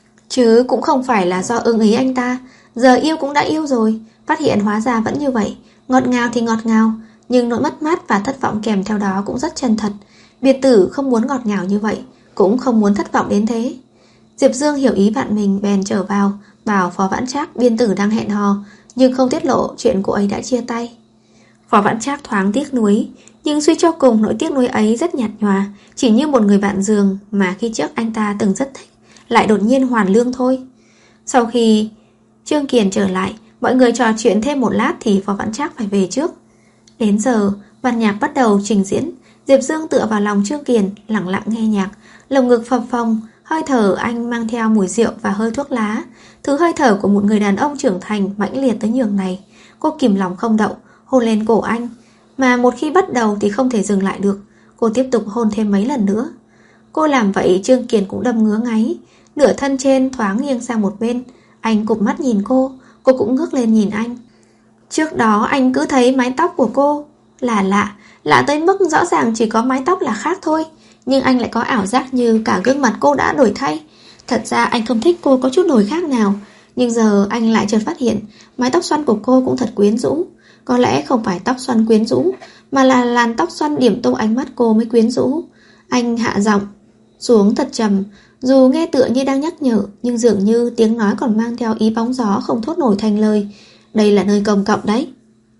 chứ cũng không phải là do ưng ý anh ta. Giờ yêu cũng đã yêu rồi, phát hiện hóa ra vẫn như vậy. Ngọt ngào thì ngọt ngào, nhưng nỗi mất mát và thất vọng kèm theo đó cũng rất chân thật. Biên Tử không muốn ngọt ngào như vậy, cũng không muốn thất vọng đến thế. Diệp Dương hiểu ý bạn mình bèn trở vào, bảo Phó Vãn Trác Biên Tử đang hẹn hò, nhưng không tiết lộ chuyện cô ấy đã chia tay. Phó Vãn Trác thoáng tiếc nuối, nhưng suy cho cùng nỗi tiếc nuối ấy rất nhạt nhòa, chỉ như một người bạn giường mà khi trước anh ta từng rất thích, lại đột nhiên hoàn lương thôi. Sau khi Trương Kiền trở lại, mọi người trò chuyện thêm một lát thì Phó Vãn Trác phải về trước. Đến giờ, ban nhạc bắt đầu trình diễn. Diệp Dương tựa vào lòng Trương Kiền, lặng lặng nghe nhạc, lồng ngực phập phồng, hơi thở anh mang theo mùi rượu và hơi thuốc lá, thứ hơi thở của một người đàn ông trưởng thành mãnh liệt tới nhường này. Cô kìm lòng không đậu, hôn lên cổ anh, mà một khi bắt đầu thì không thể dừng lại được. Cô tiếp tục hôn thêm mấy lần nữa. Cô làm vậy Trương Kiền cũng đâm ngứa ngáy, nửa thân trên thoáng nghiêng sang một bên. Anh cụp mắt nhìn cô, cô cũng ngước lên nhìn anh. Trước đó anh cứ thấy mái tóc của cô là lạ, lạ tới mức rõ ràng chỉ có mái tóc là khác thôi, nhưng anh lại có ảo giác như cả gương mặt cô đã đổi thay. Thật ra anh không thích cô có chút nổi khác nào, nhưng giờ anh lại chợt phát hiện mái tóc xoăn của cô cũng thật quyến rũ. Có lẽ không phải tóc xoăn quyến rũ, mà là làn tóc xoăn điểm tô ánh mắt cô mới quyến rũ. Anh hạ giọng xuống thật trầm, dù nghe tựa như đang nhắc nhở, nhưng dường như tiếng nói còn mang theo ý bóng gió không thốt nổi thành lời. Đây là nơi công cộng đấy.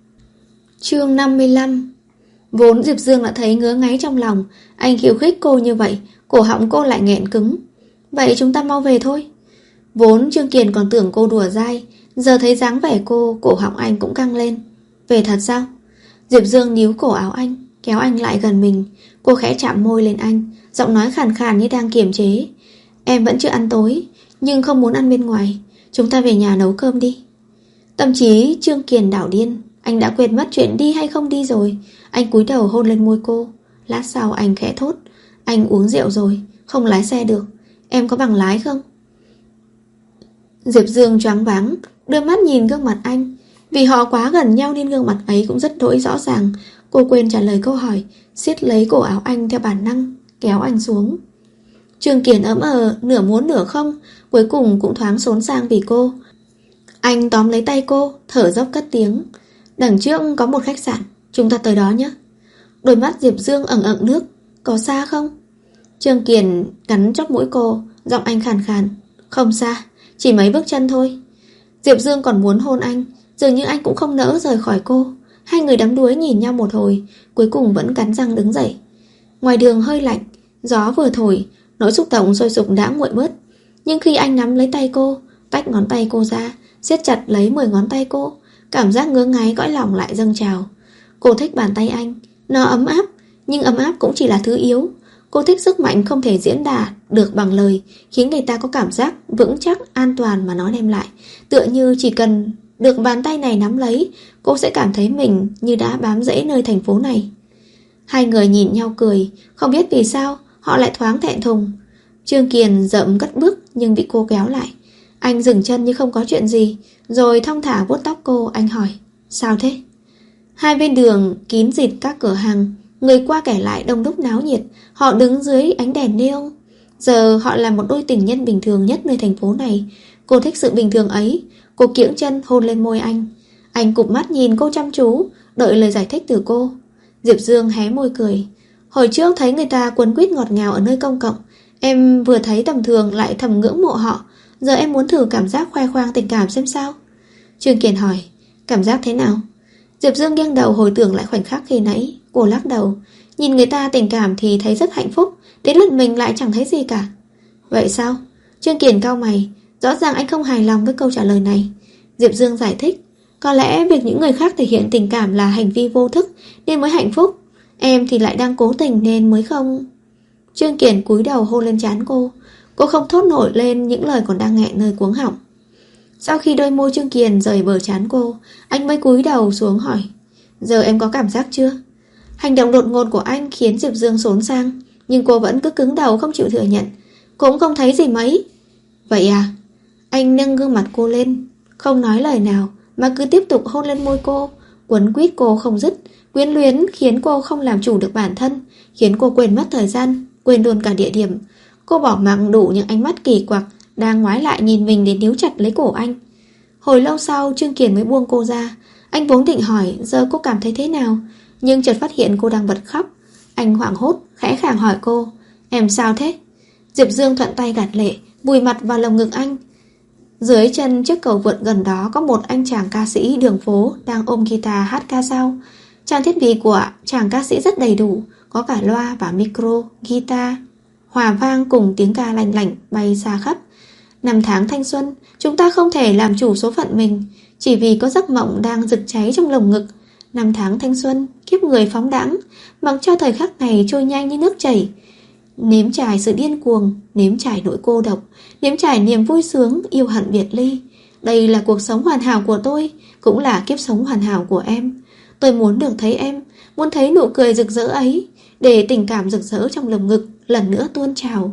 Chương năm mươi lăm. Vốn Diệp Dương đã thấy ngứa ngáy trong lòng, anh khiêu khích cô như vậy, cổ họng cô lại nghẹn cứng. Vậy chúng ta mau về thôi. Vốn Trương Kiền còn tưởng cô đùa dai, giờ thấy dáng vẻ cô, cổ họng anh cũng căng lên. Về thật sao? Diệp Dương níu cổ áo anh, kéo anh lại gần mình. Cô khẽ chạm môi lên anh, giọng nói khàn khàn như đang kiềm chế. Em vẫn chưa ăn tối, nhưng không muốn ăn bên ngoài. Chúng ta về nhà nấu cơm đi. Tâm trí Trương Kiền đảo điên. Anh đã quên mất chuyện đi hay không đi rồi. Anh cúi đầu hôn lên môi cô. Lát sau anh khẽ thốt. Anh uống rượu rồi, không lái xe được. Em có bằng lái không? Diệp Dương choáng váng, đưa mắt nhìn gương mặt anh. Vì họ quá gần nhau nên gương mặt ấy cũng rất đỗi rõ ràng. Cô quên trả lời câu hỏi, siết lấy cổ áo anh theo bản năng, kéo anh xuống. Trương Kiền ấm ờ, nửa muốn nửa không, cuối cùng cũng thoáng xốn sang vì cô. Anh tóm lấy tay cô, thở dốc cất tiếng. Đằng trước có một khách sạn, chúng ta tới đó nhé. Đôi mắt Diệp Dương ẩn ẩn nước. Có xa không? Trương Kiền cắn chóp mũi cô, giọng anh khàn khàn. Không xa, chỉ mấy bước chân thôi. Diệp Dương còn muốn hôn anh, dường như anh cũng không nỡ rời khỏi cô. Hai người đắm đuối nhìn nhau một hồi, cuối cùng vẫn cắn răng đứng dậy. Ngoài đường hơi lạnh, gió vừa thổi, nỗi xúc động sôi sục đã nguội bớt. Nhưng khi anh nắm lấy tay cô, tách ngón tay cô ra, siết chặt lấy mười ngón tay cô, cảm giác ngứa ngáy cõi lòng lại dâng trào. Cô thích bàn tay anh, nó ấm áp, nhưng ấm áp cũng chỉ là thứ yếu. Cô thích sức mạnh không thể diễn đạt được bằng lời, khiến người ta có cảm giác vững chắc, an toàn mà nó đem lại. Tựa như chỉ cần được bàn tay này nắm lấy, cô sẽ cảm thấy mình như đã bám rễ nơi thành phố này. Hai người nhìn nhau cười, không biết vì sao họ lại thoáng thẹn thùng. Trương Kiền dậm cất bước nhưng bị cô kéo lại. Anh dừng chân như không có chuyện gì, rồi thong thả vuốt tóc cô. Anh hỏi, sao thế? Hai bên đường kín dịt các cửa hàng, người qua kẻ lại đông đúc náo nhiệt. Họ đứng dưới ánh đèn neon. Giờ họ là một đôi tình nhân bình thường nhất nơi thành phố này. Cô thích sự bình thường ấy. Cô kiễng chân hôn lên môi anh. Anh cụp mắt nhìn cô chăm chú, đợi lời giải thích từ cô. Diệp Dương hé môi cười. Hồi trước thấy người ta quấn quýt ngọt ngào ở nơi công cộng, em vừa thấy tầm thường lại thầm ngưỡng mộ họ. Giờ em muốn thử cảm giác khoe khoang tình cảm xem sao. Trương Kiền hỏi, cảm giác thế nào? Diệp Dương nghiêng đầu hồi tưởng lại khoảnh khắc khi nãy. Cô lắc đầu. Nhìn người ta tình cảm thì thấy rất hạnh phúc, đến lượt mình lại chẳng thấy gì cả. Vậy sao? Trương Kiền cau mày. Rõ ràng anh không hài lòng với câu trả lời này. Diệp Dương giải thích, có lẽ việc những người khác thể hiện tình cảm là hành vi vô thức nên mới hạnh phúc. Em thì lại đang cố tình nên mới không. Trương Kiền cúi đầu hôn lên trán cô. Cô không thốt nổi lên những lời còn đang nghẹn nơi cuống họng. Sau khi đôi môi Trương Kiền rời bờ trán cô, anh mới cúi đầu xuống hỏi, giờ em có cảm giác chưa? Hành động đột ngột của anh khiến Diệp Dương xốn sang, nhưng cô vẫn cứ cứng đầu không chịu thừa nhận. Cũng không thấy gì mấy. Vậy à? Anh nâng gương mặt cô lên, không nói lời nào mà cứ tiếp tục hôn lên môi cô, quấn quýt cô không dứt, quyến luyến khiến cô không làm chủ được bản thân, khiến cô quên mất thời gian, quên luôn cả địa điểm. Cô bỏ mặc đủ những ánh mắt kỳ quặc đang ngoái lại nhìn mình để níu chặt lấy cổ anh. Hồi lâu sau Trương Kiền mới buông cô ra. Anh vốn định hỏi giờ cô cảm thấy thế nào, nhưng chợt phát hiện cô đang bật khóc. Anh hoảng hốt khẽ khàng hỏi cô, em sao thế? Diệp Dương thuận tay gạt lệ, vùi mặt vào lồng ngực anh. Dưới chân chiếc cầu vượt gần đó có một anh chàng ca sĩ đường phố đang ôm guitar hát ca dao. Trang thiết bị của chàng ca sĩ rất đầy đủ, có cả loa và micro, guitar, hòa vang cùng tiếng ca lành lảnh bay xa khắp. Năm tháng thanh xuân, chúng ta không thể làm chủ số phận mình, chỉ vì có giấc mộng đang rực cháy trong lồng ngực. Năm tháng thanh xuân, kiếp người phóng đãng, mặc cho thời khắc này trôi nhanh như nước chảy. Nếm trải sự điên cuồng, nếm trải nỗi cô độc, nếm trải niềm vui sướng, yêu hận biệt ly. Đây là cuộc sống hoàn hảo của tôi, cũng là kiếp sống hoàn hảo của em. Tôi muốn được thấy em, muốn thấy nụ cười rực rỡ ấy, để tình cảm rực rỡ trong lồng ngực lần nữa tuôn trào.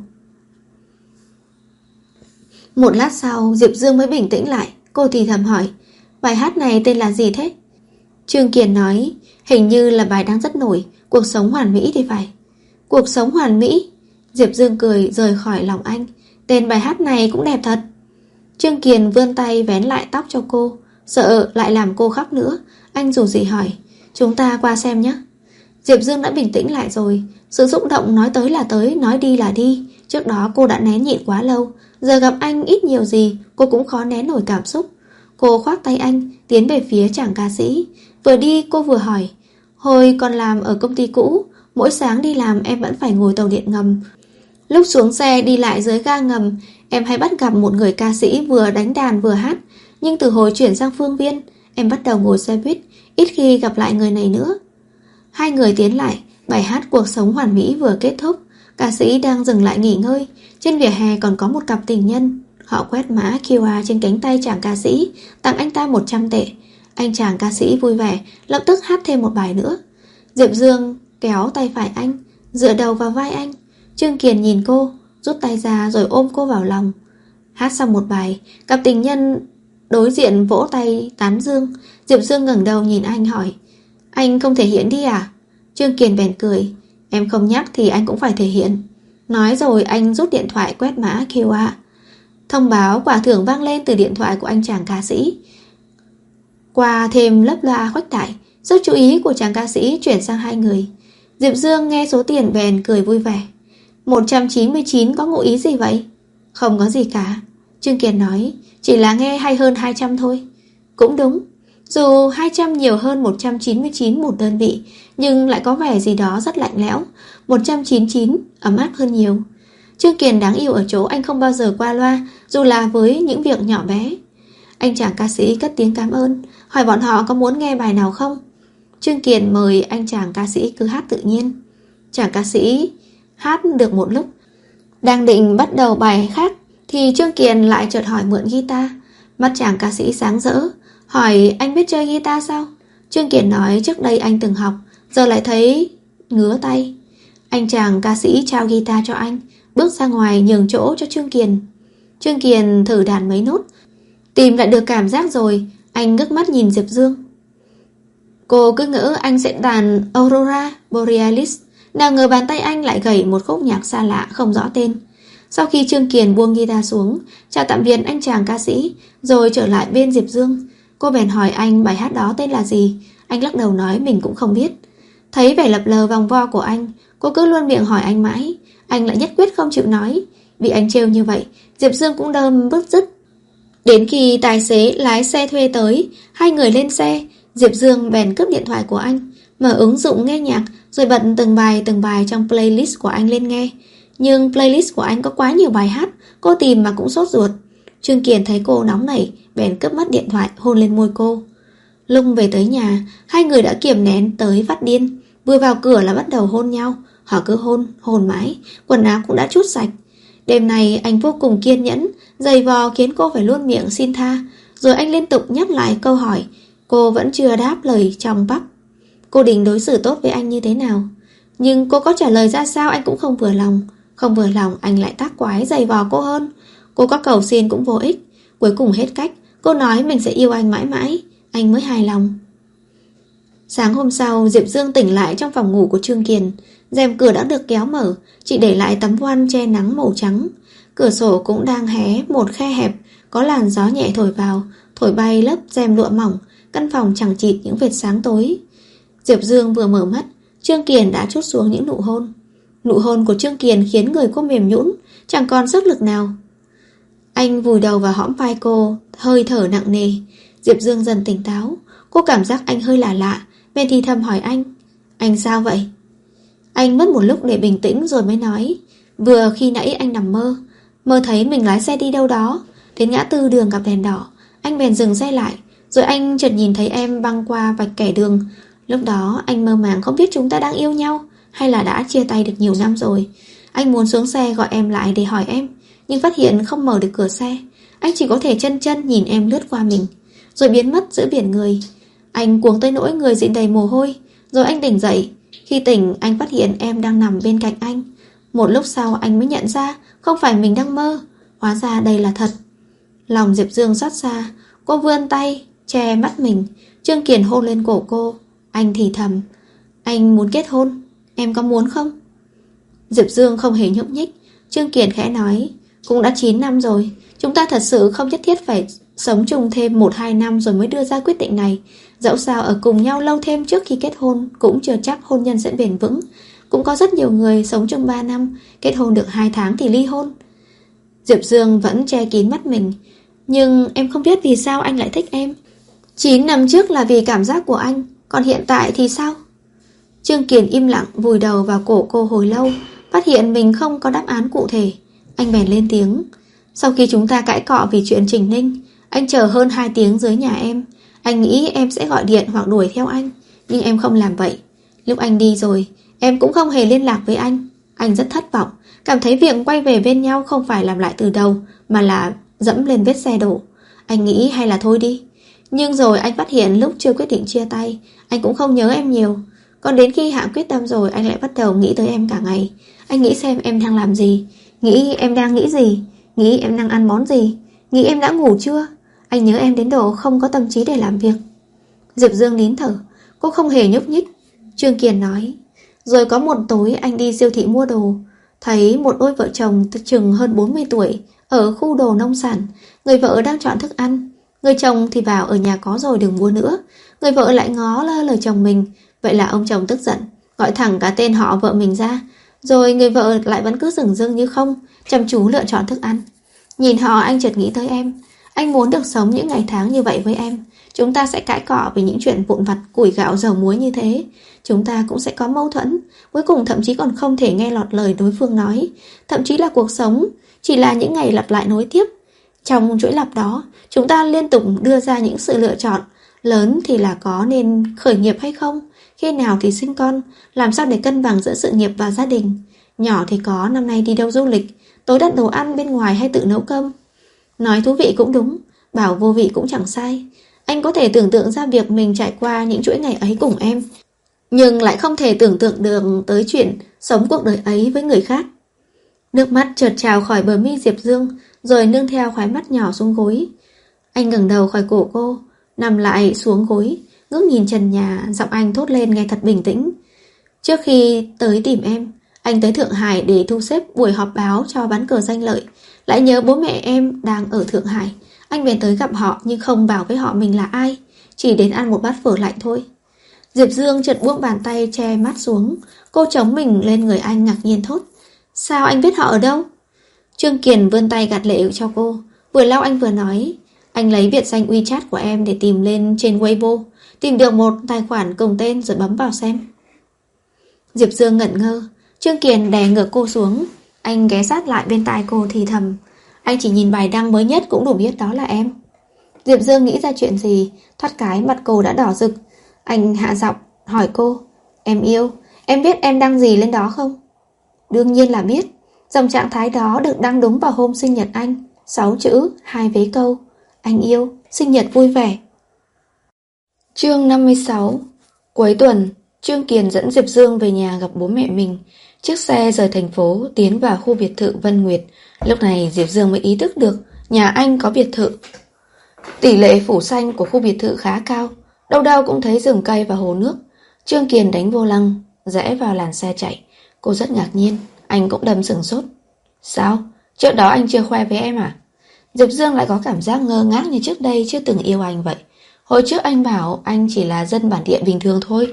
Một lát sau, Diệp Dương mới bình tĩnh lại. Cô thì thầm hỏi, bài hát này tên là gì thế? Trương Kiền nói, hình như là bài đang rất nổi, Cuộc sống hoàn mỹ thì phải. Cuộc sống hoàn mỹ? Diệp Dương cười rời khỏi lòng anh. Tên bài hát này cũng đẹp thật. Trương Kiền vươn tay vén lại tóc cho cô, sợ lại làm cô khóc nữa. Anh dù gì hỏi, chúng ta qua xem nhé. Diệp Dương đã bình tĩnh lại rồi. Sự xúc động nói tới là tới, nói đi là đi. Trước đó cô đã nén nhịn quá lâu, giờ gặp anh ít nhiều gì cô cũng khó nén nổi cảm xúc. Cô khoác tay anh, tiến về phía chàng ca sĩ. Vừa đi cô vừa hỏi, hồi còn làm ở công ty cũ, mỗi sáng đi làm em vẫn phải ngồi tàu điện ngầm. Lúc xuống xe đi lại dưới ga ngầm, em hay bắt gặp một người ca sĩ vừa đánh đàn vừa hát. Nhưng từ hồi chuyển sang Phương Viên, em bắt đầu ngồi xe buýt, ít khi gặp lại người này nữa. Hai người tiến lại, bài hát Cuộc sống hoàn mỹ vừa kết thúc. Ca sĩ đang dừng lại nghỉ ngơi. Trên vỉa hè còn có một cặp tình nhân. Họ quét mã quy rờ trên cánh tay chàng ca sĩ, tặng anh ta một trăm tệ. Anh chàng ca sĩ vui vẻ, lập tức hát thêm một bài nữa. Diệp Dương kéo tay phải anh, dựa đầu vào vai anh. Trương Kiền nhìn cô, rút tay ra rồi ôm cô vào lòng. Hát xong một bài, cặp tình nhân đối diện vỗ tay tán dương. Diệp Dương ngẩng đầu nhìn anh hỏi, anh không thể hiện đi à? Trương Kiền bèn cười, em không nhắc thì anh cũng phải thể hiện. Nói rồi anh rút điện thoại quét mã quy rờ. Thông báo quả thưởng vang lên từ điện thoại của anh chàng ca sĩ. Qua thêm lớp loa khuếch đại, sức chú ý của chàng ca sĩ chuyển sang hai người. Diệp Dương nghe số tiền bèn cười vui vẻ. Một trăm chín mươi chín có ngụ ý gì vậy? Không có gì cả, Trương Kiền nói, chỉ là nghe hay hơn hai trăm thôi. Cũng đúng, dù hai trăm nhiều hơn một trăm chín mươi chín một đơn vị, nhưng lại có vẻ gì đó rất lạnh lẽo. Một trăm chín mươi chín ấm áp hơn nhiều. Trương Kiền đáng yêu ở chỗ anh không bao giờ qua loa, dù là với những việc nhỏ bé. Anh chàng ca sĩ cất tiếng cảm ơn, hỏi bọn họ có muốn nghe bài nào không. Trương Kiền mời anh chàng ca sĩ cứ hát tự nhiên. Chàng ca sĩ hát được một lúc, đang định bắt đầu bài khác thì Trương Kiền lại chợt hỏi mượn guitar. Mắt chàng ca sĩ sáng rỡ, hỏi anh biết chơi guitar sao? Trương Kiền nói trước đây anh từng học, giờ lại thấy ngứa tay. Anh chàng ca sĩ trao guitar cho anh, bước ra ngoài nhường chỗ cho Trương Kiền. Trương Kiền thử đàn mấy nốt, tìm lại được cảm giác rồi. Anh ngước mắt nhìn Diệp Dương. Cô cứ ngỡ anh sẽ đàn Aurora Borealis, nào ngờ bàn tay anh lại gảy một khúc nhạc xa lạ không rõ tên. Sau khi Trương Kiền buông guitar xuống, chào tạm biệt anh chàng ca sĩ, rồi trở lại bên Diệp Dương, cô bèn hỏi anh bài hát đó tên là gì. Anh lắc đầu nói mình cũng không biết. Thấy vẻ lập lờ vòng vo của anh, cô cứ luôn miệng hỏi anh mãi. Anh lại nhất quyết không chịu nói. Bị anh trêu như vậy, Diệp Dương cũng đâm bứt rứt. Đến khi tài xế lái xe thuê tới, hai người lên xe, Diệp Dương bèn cướp điện thoại của anh, mở ứng dụng nghe nhạc, rồi bật từng bài từng bài trong playlist của anh lên nghe. Nhưng playlist của anh có quá nhiều bài hát, cô tìm mà cũng sốt ruột. Trương Kiền thấy cô nóng nảy, bèn cướp mất điện thoại, hôn lên môi cô. Lúc về tới nhà, hai người đã kiềm nén tới phát điên. Vừa vào cửa là bắt đầu hôn nhau. Họ cứ hôn, hôn mãi, quần áo cũng đã trút sạch. Đêm này anh vô cùng kiên nhẫn, giày vò khiến cô phải luôn miệng xin tha. Rồi anh liên tục nhắc lại câu hỏi, cô vẫn chưa đáp lời trong bắp. Cô định đối xử tốt với anh như thế nào? Nhưng cô có trả lời ra sao anh cũng không vừa lòng. Không vừa lòng anh lại tác quái giày vò cô hơn. Cô có cầu xin cũng vô ích. Cuối cùng hết cách, cô nói mình sẽ yêu anh mãi mãi. Anh mới hài lòng. Sáng hôm sau, Diệp Dương tỉnh lại trong phòng ngủ của Trương Kiền. Rèm cửa đã được kéo mở, chỉ để lại tấm voan che nắng màu trắng. Cửa sổ cũng đang hé một khe hẹp, có làn gió nhẹ thổi vào, thổi bay lớp rèm lụa mỏng. Căn phòng chẳng chịt những vệt sáng tối. Diệp Dương vừa mở mắt, Trương Kiền đã trút xuống những nụ hôn. Nụ hôn của Trương Kiền khiến người cô mềm nhũn, chẳng còn sức lực nào. Anh vùi đầu vào hõm vai cô, hơi thở nặng nề. Diệp Dương dần tỉnh táo. Cô cảm giác anh hơi lạ lạ, bèn thì thầm hỏi anh, anh sao vậy? Anh mất một lúc để bình tĩnh rồi mới nói, vừa khi nãy anh nằm mơ, mơ thấy mình lái xe đi đâu đó, đến ngã tư đường gặp đèn đỏ. Anh bèn dừng xe lại, rồi anh chợt nhìn thấy em băng qua vạch kẻ đường. Lúc đó anh mơ màng không biết chúng ta đang yêu nhau hay là đã chia tay được nhiều năm rồi. Anh muốn xuống xe gọi em lại để hỏi em, nhưng phát hiện không mở được cửa xe. Anh chỉ có thể chân chân nhìn em lướt qua mình, rồi biến mất giữa biển người. Anh cuống tới nỗi người dịn đầy mồ hôi. Rồi anh tỉnh dậy. Khi tỉnh anh phát hiện em đang nằm bên cạnh anh. Một lúc sau anh mới nhận ra không phải mình đang mơ, hóa ra đây là thật. Lòng Diệp Dương xót xa. Cô vươn tay che mắt mình. Trương Kiền hôn lên cổ cô. Anh thì thầm, anh muốn kết hôn, em có muốn không? Diệp Dương không hề nhúc nhích. Trương Kiền khẽ nói, cũng đã chín năm rồi, chúng ta thật sự không nhất thiết phải sống chung thêm một hai năm rồi mới đưa ra quyết định này. Dẫu sao ở cùng nhau lâu thêm trước khi kết hôn cũng chưa chắc hôn nhân sẽ bền vững. Cũng có rất nhiều người sống chung ba năm, kết hôn được hai tháng thì ly hôn. Diệp Dương vẫn che kín mắt mình. Nhưng em không biết vì sao anh lại thích em. Chín năm trước là vì cảm giác của anh, còn hiện tại thì sao? Trương Kiền im lặng vùi đầu vào cổ cô hồi lâu, phát hiện mình không có đáp án cụ thể. Anh bèn lên tiếng. Sau khi chúng ta cãi cọ vì chuyện Trình Ninh, anh chờ hơn hai tiếng dưới nhà em. Anh nghĩ em sẽ gọi điện hoặc đuổi theo anh, nhưng em không làm vậy. Lúc anh đi rồi, em cũng không hề liên lạc với anh. Anh rất thất vọng, cảm thấy việc quay về bên nhau không phải làm lại từ đầu, mà là dẫm lên vết xe đổ. Anh nghĩ hay là thôi đi. Nhưng rồi anh phát hiện lúc chưa quyết định chia tay, anh cũng không nhớ em nhiều. Còn đến khi hạ quyết tâm rồi, anh lại bắt đầu nghĩ tới em cả ngày. Anh nghĩ xem em đang làm gì, nghĩ em đang nghĩ gì, nghĩ em đang ăn món gì, nghĩ em đã ngủ chưa. Anh nhớ em đến độ không có tâm trí để làm việc. Diệp Dương nín thở. Cô không hề nhúc nhích. Trương Kiền nói, rồi có một tối anh đi siêu thị mua đồ, thấy một đôi vợ chồng chừng hơn bốn mươi tuổi ở khu đồ nông sản. Người vợ đang chọn thức ăn, người chồng thì bảo ở nhà có rồi đừng mua nữa. Người vợ lại ngó lơ lời chồng mình. Vậy là ông chồng tức giận, gọi thẳng cả tên họ vợ mình ra. Rồi người vợ lại vẫn cứ dửng dưng như không, chăm chú lựa chọn thức ăn. Nhìn họ anh chợt nghĩ tới em. Anh muốn được sống những ngày tháng như vậy với em. Chúng ta sẽ cãi cọ về những chuyện vụn vặt củi gạo dầu muối như thế. Chúng ta cũng sẽ có mâu thuẫn. Cuối cùng thậm chí còn không thể nghe lọt lời đối phương nói. Thậm chí là cuộc sống chỉ là những ngày lặp lại nối tiếp. Trong chuỗi lặp đó, chúng ta liên tục đưa ra những sự lựa chọn. Lớn thì là có nên khởi nghiệp hay không, khi nào thì sinh con, làm sao để cân bằng giữa sự nghiệp và gia đình. Nhỏ thì có năm nay đi đâu du lịch, tối đặt đồ ăn bên ngoài hay tự nấu cơm. Nói thú vị cũng đúng, bảo vô vị cũng chẳng sai. Anh có thể tưởng tượng ra việc mình trải qua những chuỗi ngày ấy cùng em, nhưng lại không thể tưởng tượng được tới chuyện sống cuộc đời ấy với người khác. Nước mắt chợt trào khỏi bờ mi Diệp Dương, rồi nương theo khóe mắt nhỏ xuống gối. Anh ngẩng đầu khỏi cổ cô, nằm lại xuống gối, ngước nhìn trần nhà. Giọng anh thốt lên nghe thật bình tĩnh. Trước khi tới tìm em, anh tới Thượng Hải để thu xếp buổi họp báo cho ván cờ danh lợi. Lại nhớ bố mẹ em đang ở Thượng Hải. Anh bèn tới gặp họ, nhưng không bảo với họ mình là ai, chỉ đến ăn một bát phở lạnh thôi. Diệp Dương chợt buông bàn tay che mắt xuống. Cô chống mình lên người anh ngạc nhiên thốt: Sao anh biết họ ở đâu? Trương Kiền vươn tay gạt lệ cho cô, vừa lau anh vừa nói: Anh lấy biệt danh WeChat của em để tìm lên trên Weibo, tìm được một tài khoản cùng tên rồi bấm vào xem. Diệp Dương ngẩn ngơ. Trương Kiền đè ngược cô xuống. Anh ghé sát lại bên tai cô thì thầm: Anh chỉ nhìn bài đăng mới nhất cũng đủ biết đó là em. Diệp Dương nghĩ ra chuyện gì, thoát cái mặt cô đã đỏ rực. Anh hạ giọng hỏi cô: Em yêu, em biết em đăng gì lên đó không? Đương nhiên là biết. Dòng trạng thái đó được đăng đúng vào hôm sinh nhật anh. Sáu chữ, hai vế câu: Anh yêu, sinh nhật vui vẻ. Chương năm mươi sáu. Cuối tuần, Trương Kiền dẫn Diệp Dương về nhà gặp bố mẹ mình. Chiếc xe rời thành phố tiến vào khu biệt thự Vân Nguyệt. Lúc này Diệp Dương mới ý thức được nhà anh có biệt thự. Tỷ lệ phủ xanh của khu biệt thự khá cao, đâu đâu cũng thấy rừng cây và hồ nước. Trương Kiền đánh vô lăng, rẽ vào làn xe chạy. Cô rất ngạc nhiên, anh cũng đâm sửng sốt. Sao? Trước đó anh chưa khoe với em à? Diệp Dương lại có cảm giác ngơ ngác như trước đây chưa từng yêu anh vậy. Hồi trước anh bảo anh chỉ là dân bản địa bình thường thôi.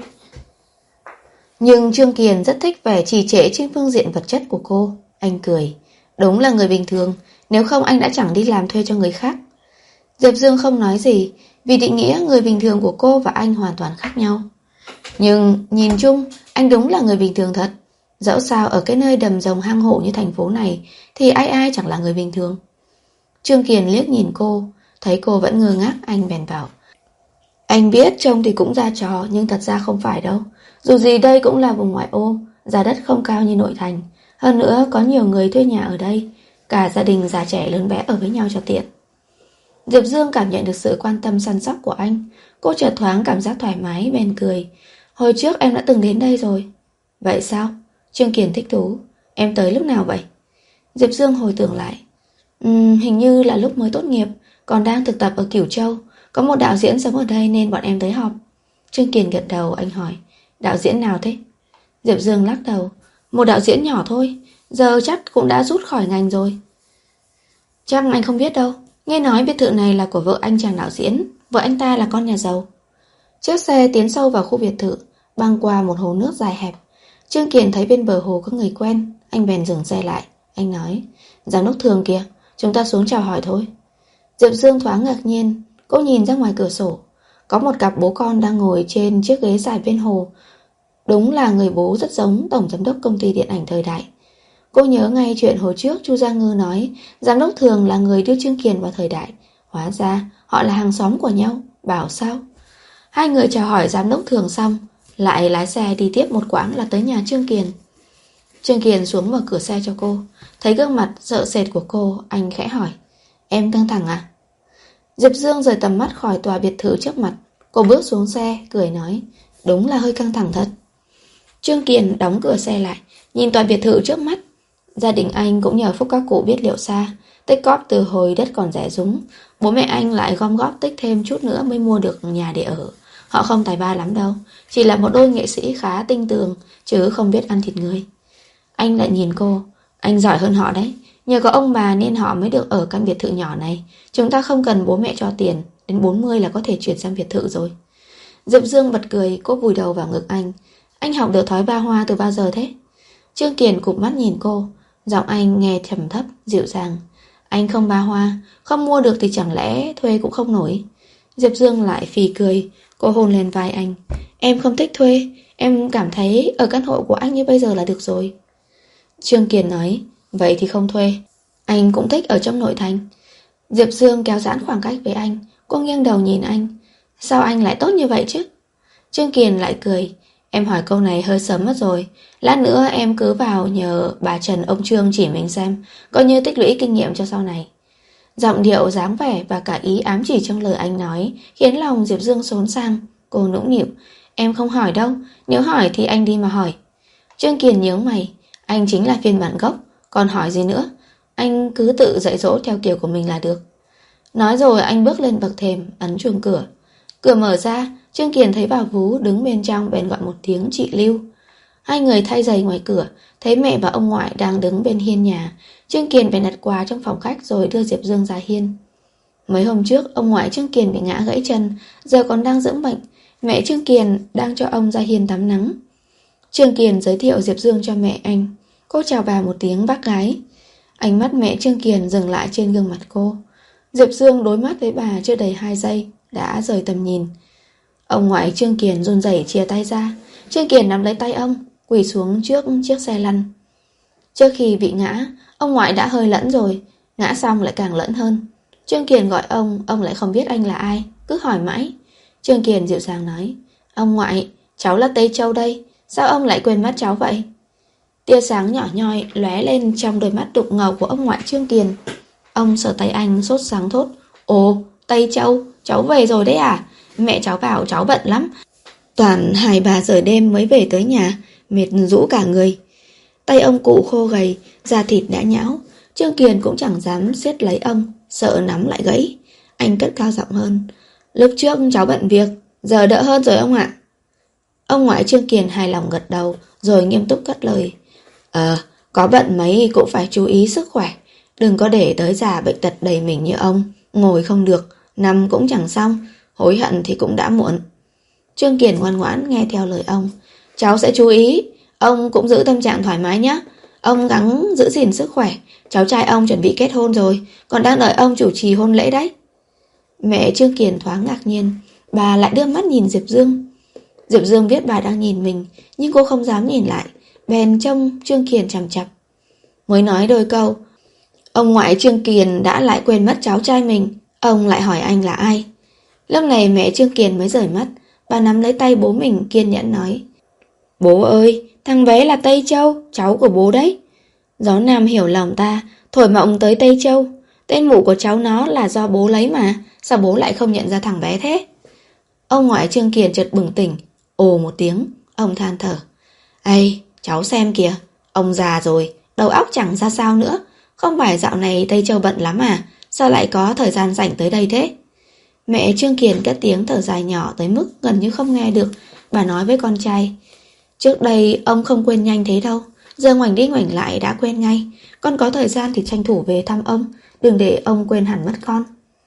Nhưng Trương Kiền rất thích vẻ trì trệ trên phương diện vật chất của cô. Anh cười: Đúng là người bình thường, nếu không anh đã chẳng đi làm thuê cho người khác. Diệp Dương không nói gì, vì định nghĩa người bình thường của cô và anh hoàn toàn khác nhau. Nhưng nhìn chung, anh đúng là người bình thường thật. Dẫu sao ở cái nơi đầm rồng hang hổ như thành phố này thì ai ai chẳng là người bình thường. Trương Kiền liếc nhìn cô, thấy cô vẫn ngơ ngác, anh bèn bảo: Anh biết trông thì cũng ra trò, nhưng thật ra không phải đâu. Dù gì đây cũng là vùng ngoại ô, giá đất không cao như nội thành. Hơn nữa có nhiều người thuê nhà ở đây, cả gia đình già trẻ lớn bé ở với nhau cho tiện. Diệp Dương cảm nhận được sự quan tâm săn sóc của anh. Cô chợt thoáng cảm giác thoải mái, bèn cười: Hồi trước em đã từng đến đây rồi. Vậy sao? Trương Kiền thích thú. Em tới lúc nào vậy? Diệp Dương hồi tưởng lại. uhm, Hình như là lúc mới tốt nghiệp, còn đang thực tập ở Cửu Châu. Có một đạo diễn sống ở đây nên bọn em tới họp. Trương Kiền gật đầu. Anh hỏi: Đạo diễn nào thế? Diệp Dương lắc đầu: Một đạo diễn nhỏ thôi, giờ chắc cũng đã rút khỏi ngành rồi. Chắc anh không biết đâu. Nghe nói biệt thự này là của vợ anh chàng đạo diễn. Vợ anh ta là con nhà giàu. Chiếc xe tiến sâu vào khu biệt thự, băng qua một hồ nước dài hẹp. Trương Kiền thấy bên bờ hồ có người quen. Anh bèn dừng xe lại. Anh nói: Giám đốc Thường kìa, chúng ta xuống chào hỏi thôi. Diệp Dương thoáng ngạc nhiên. Cô nhìn ra ngoài cửa sổ. Có một cặp bố con đang ngồi trên chiếc ghế dài bên hồ. Đúng là người bố rất giống tổng giám đốc công ty điện ảnh thời đại. Cô nhớ ngay chuyện hồi trước Chu Gia Ngư nói giám đốc Thường là người đưa Trương Kiền vào thời đại. Hóa ra họ là hàng xóm của nhau. Bảo sao? Hai người chào hỏi giám đốc Thường xong, lại lái xe đi tiếp một quãng là tới nhà Trương Kiền. Trương Kiền xuống mở cửa xe cho cô. Thấy gương mặt sợ sệt của cô, anh khẽ hỏi: Em căng thẳng à? Diệp Dương rời tầm mắt khỏi tòa biệt thự trước mặt. Cô bước xuống xe, cười nói: Đúng là hơi căng thẳng thật. Trương Kiền đóng cửa xe lại, nhìn tòa biệt thự trước mắt. Gia đình anh cũng nhờ phúc các cụ biết liệu xa, tích cóp từ hồi đất còn rẻ rúng. Bố mẹ anh lại gom góp tích thêm chút nữa mới mua được nhà để ở. Họ không tài ba lắm đâu, chỉ là một đôi nghệ sĩ khá tinh tường, chứ không biết ăn thịt người. Anh lại nhìn cô: Anh giỏi hơn họ đấy. Nhờ có ông bà nên họ mới được ở căn biệt thự nhỏ này. Chúng ta không cần bố mẹ cho tiền, đến bốn mươi là có thể chuyển sang biệt thự rồi. Diệp Dương bật cười. Cô vùi đầu vào ngực anh. Anh học được thói ba hoa từ bao giờ thế? Trương Kiền cụp mắt nhìn cô. Giọng anh nghe trầm thấp, dịu dàng. Anh không ba hoa, không mua được thì chẳng lẽ thuê cũng không nổi. Diệp Dương lại phì cười. Cô hôn lên vai anh. Em không thích thuê, em cảm thấy ở căn hộ của anh như bây giờ là được rồi. Trương Kiền nói: Vậy thì không thuê. Anh cũng thích ở trong nội thành. Diệp Dương kéo giãn khoảng cách với anh. Cô nghiêng đầu nhìn anh. Sao anh lại tốt như vậy chứ? Trương Kiền lại cười. Em hỏi câu này hơi sớm mất rồi. Lát nữa em cứ vào nhờ bà Trần ông Trương chỉ mình xem, coi như tích lũy kinh nghiệm cho sau này. Giọng điệu, dáng vẻ và cả ý ám chỉ trong lời anh nói khiến lòng Diệp Dương xốn sang. Cô nũng nịu: Em không hỏi đâu, nếu hỏi thì anh đi mà hỏi. Trương Kiền nhướng mày. Anh chính là phiên bản gốc, còn hỏi gì nữa? Anh cứ tự dạy dỗ theo kiểu của mình là được. Nói rồi anh bước lên bậc thềm, ấn chuông cửa. Cửa mở ra, Trương Kiền thấy bà Vú đứng bên trong, bèn gọi một tiếng: Chị Lưu. Hai người thay giày ngoài cửa, thấy mẹ và ông ngoại đang đứng bên hiên nhà. Trương Kiền bèn đặt quà trong phòng khách rồi đưa Diệp Dương ra hiên. Mấy hôm trước ông ngoại Trương Kiền bị ngã gãy chân, giờ còn đang dưỡng bệnh, Mẹ Trương Kiền đang cho ông ra hiên tắm nắng. Trương Kiền giới thiệu Diệp Dương cho mẹ anh. Cô chào bà một tiếng bác gái. Ánh mắt mẹ Trương Kiền dừng lại trên gương mặt cô. Diệp Dương đối mắt với bà chưa đầy hai giây đã rời tầm nhìn. Ông ngoại Trương Kiền run rẩy chia tay ra. Trương Kiền nắm lấy tay ông, quỳ xuống trước chiếc xe lăn. Trước khi bị ngã, ông ngoại đã hơi lẫn rồi, ngã xong lại càng lẫn hơn. Trương Kiền gọi ông, ông lại không biết anh là ai, cứ hỏi mãi. Trương Kiền dịu dàng nói, ông ngoại, cháu là Tây Châu đây, sao ông lại quên mất cháu vậy? Tia sáng nhỏ nhoi lóe lên trong đôi mắt đục ngầu của ông ngoại Trương Kiền. Ông sờ tay anh sốt sáng thốt, ồ, Tây Châu, cháu về rồi đấy à? Mẹ cháu bảo cháu bận lắm, toàn hai ba giờ đêm mới về tới nhà, mệt rũ cả người. Tay ông cụ khô gầy, da thịt đã nhão. Trương Kiền cũng chẳng dám siết lấy ông, sợ nắm lại gãy. Anh cất cao giọng hơn, lúc trước cháu bận việc, giờ đỡ hơn rồi ông ạ. Ông ngoại Trương Kiền hài lòng gật đầu, rồi nghiêm túc cất lời, Ờ, có bận mấy cũng phải chú ý sức khỏe, đừng có để tới già bệnh tật đầy mình như ông, ngồi không được, nằm cũng chẳng xong, hối hận thì cũng đã muộn. Trương Kiền ngoan ngoãn nghe theo lời ông, cháu sẽ chú ý, ông cũng giữ tâm trạng thoải mái nhé. Ông gắng giữ gìn sức khỏe, cháu trai ông chuẩn bị kết hôn rồi, còn đang đợi ông chủ trì hôn lễ đấy. Mẹ Trương Kiền thoáng ngạc nhiên, bà lại đưa mắt nhìn Diệp Dương. Diệp Dương biết bà đang nhìn mình, nhưng cô không dám nhìn lại, bèn trông Trương Kiền chằm chằm. Mới nói đôi câu, ông ngoại Trương Kiền đã lại quên mất cháu trai mình, ông lại hỏi anh là ai. Lúc này mẹ Trương Kiền mới rời mắt, bà nắm lấy tay bố mình kiên nhẫn nói, bố ơi, thằng bé là Tây Châu, cháu của bố đấy. Gió Nam hiểu lòng ta, thổi mộng tới Tây Châu. Tên mụ của cháu nó là do bố lấy mà, sao bố lại không nhận ra thằng bé thế? Ông ngoại Trương Kiền chợt bừng tỉnh, ồ một tiếng, ông than thở. Ây, cháu xem kìa, ông già rồi, đầu óc chẳng ra sao nữa. Không phải dạo này Tây Châu bận lắm à, sao lại có thời gian rảnh tới đây thế? Mẹ Trương Kiền cất tiếng thở dài nhỏ tới mức gần như không nghe được. Bà nói với con trai, trước đây ông không quên nhanh thế đâu, giờ ngoảnh đi ngoảnh lại đã quên ngay. Con có thời gian thì tranh thủ về thăm ông, đừng để ông quên hẳn mất con.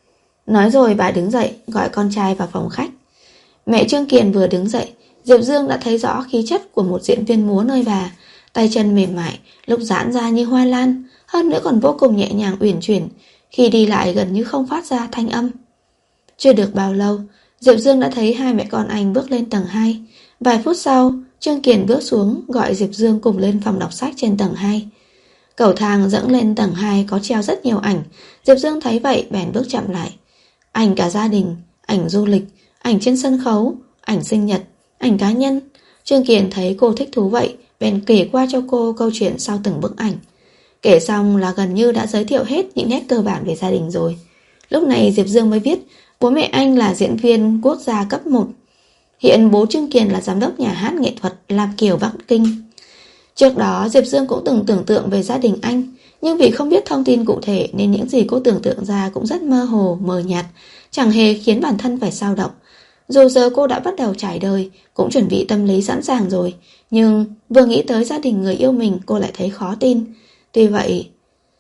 Nói rồi bà đứng dậy gọi con trai vào phòng khách. Mẹ Trương Kiền vừa đứng dậy, Diệp Dương đã thấy rõ khí chất của một diễn viên múa nơi bà. Tay chân mềm mại, lúc giãn ra như hoa lan, hơn nữa còn vô cùng nhẹ nhàng uyển chuyển, khi đi lại gần như không phát ra thanh âm. Chưa được bao lâu, Diệp Dương đã thấy hai mẹ con anh bước lên tầng hai. Vài phút sau, Trương Kiền bước xuống gọi Diệp Dương cùng lên phòng đọc sách trên tầng hai. Cầu thang dẫn lên tầng hai có treo rất nhiều ảnh. Diệp Dương thấy vậy bèn bước chậm lại. Ảnh cả gia đình, ảnh du lịch, ảnh trên sân khấu, ảnh sinh nhật, ảnh cá nhân. Trương Kiền thấy cô thích thú vậy, bèn kể qua cho cô câu chuyện sau từng bức ảnh. Kể xong là gần như đã giới thiệu hết những nét cơ bản về gia đình rồi. Lúc này Diệp Dương mới biết bố mẹ anh là diễn viên quốc gia cấp một. Hiện bố Trương Kiền là giám đốc nhà hát nghệ thuật Lam Kiều Bắc Kinh. Trước đó Diệp Dương cũng từng tưởng tượng về gia đình anh, nhưng vì không biết thông tin cụ thể nên những gì cô tưởng tượng ra cũng rất mơ hồ, mờ nhạt, chẳng hề khiến bản thân phải dao động. Dù giờ cô đã bắt đầu trải đời, cũng chuẩn bị tâm lý sẵn sàng rồi, nhưng vừa nghĩ tới gia đình người yêu mình cô lại thấy khó tin. Tuy vậy,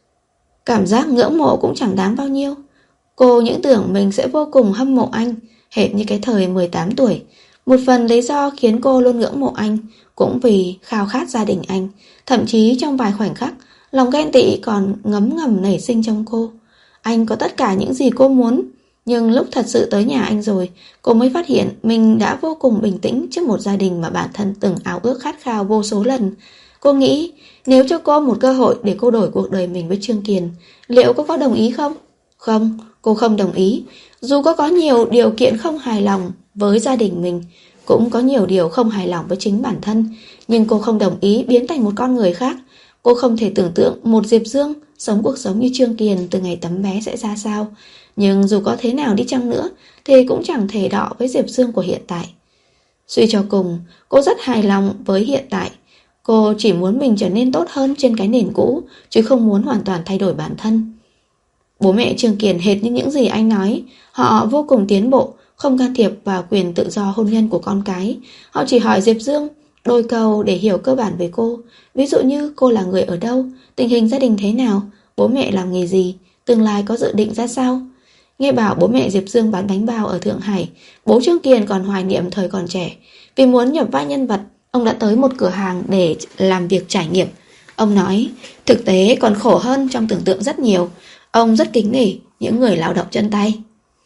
cảm giác ngưỡng mộ cũng chẳng đáng bao nhiêu. Cô những tưởng mình sẽ vô cùng hâm mộ anh, hệt như cái thời mười tám tuổi. Một phần lý do khiến cô luôn ngưỡng mộ anh cũng vì khao khát gia đình anh. Thậm chí trong vài khoảnh khắc, lòng ghen tị còn ngấm ngầm nảy sinh trong cô. Anh có tất cả những gì cô muốn, nhưng lúc thật sự tới nhà anh rồi, cô mới phát hiện mình đã vô cùng bình tĩnh trước một gia đình mà bản thân từng ao ước khát khao vô số lần. Cô nghĩ nếu cho cô một cơ hội để cô đổi cuộc đời mình với Trương Kiền, liệu cô có đồng ý không? Không, cô không đồng ý. Dù có có nhiều điều kiện không hài lòng với gia đình mình, cũng có nhiều điều không hài lòng với chính bản thân, nhưng cô không đồng ý biến thành một con người khác. Cô không thể tưởng tượng một Diệp Dương sống cuộc sống như Trương Kiền từ ngày tấm bé sẽ ra sao. Nhưng dù có thế nào đi chăng nữa thì cũng chẳng thể đọ với Diệp Dương của hiện tại. Suy cho cùng, cô rất hài lòng với hiện tại. Cô chỉ muốn mình trở nên tốt hơn trên cái nền cũ, chứ không muốn hoàn toàn thay đổi bản thân. Bố mẹ Trương Kiền hệt như những gì anh nói. Họ vô cùng tiến bộ, không can thiệp vào quyền tự do hôn nhân của con cái. Họ chỉ hỏi Diệp Dương đôi câu để hiểu cơ bản về cô. Ví dụ như cô là người ở đâu, tình hình gia đình thế nào, bố mẹ làm nghề gì, tương lai có dự định ra sao. Nghe bảo bố mẹ Diệp Dương bán bánh bao ở Thượng Hải, bố Trương Kiền còn hoài niệm thời còn trẻ. Vì muốn nhập vai nhân vật, ông đã tới một cửa hàng để làm việc trải nghiệm. Ông nói, thực tế còn khổ hơn trong tưởng tượng rất nhiều. Ông rất kính nể những người lao động chân tay.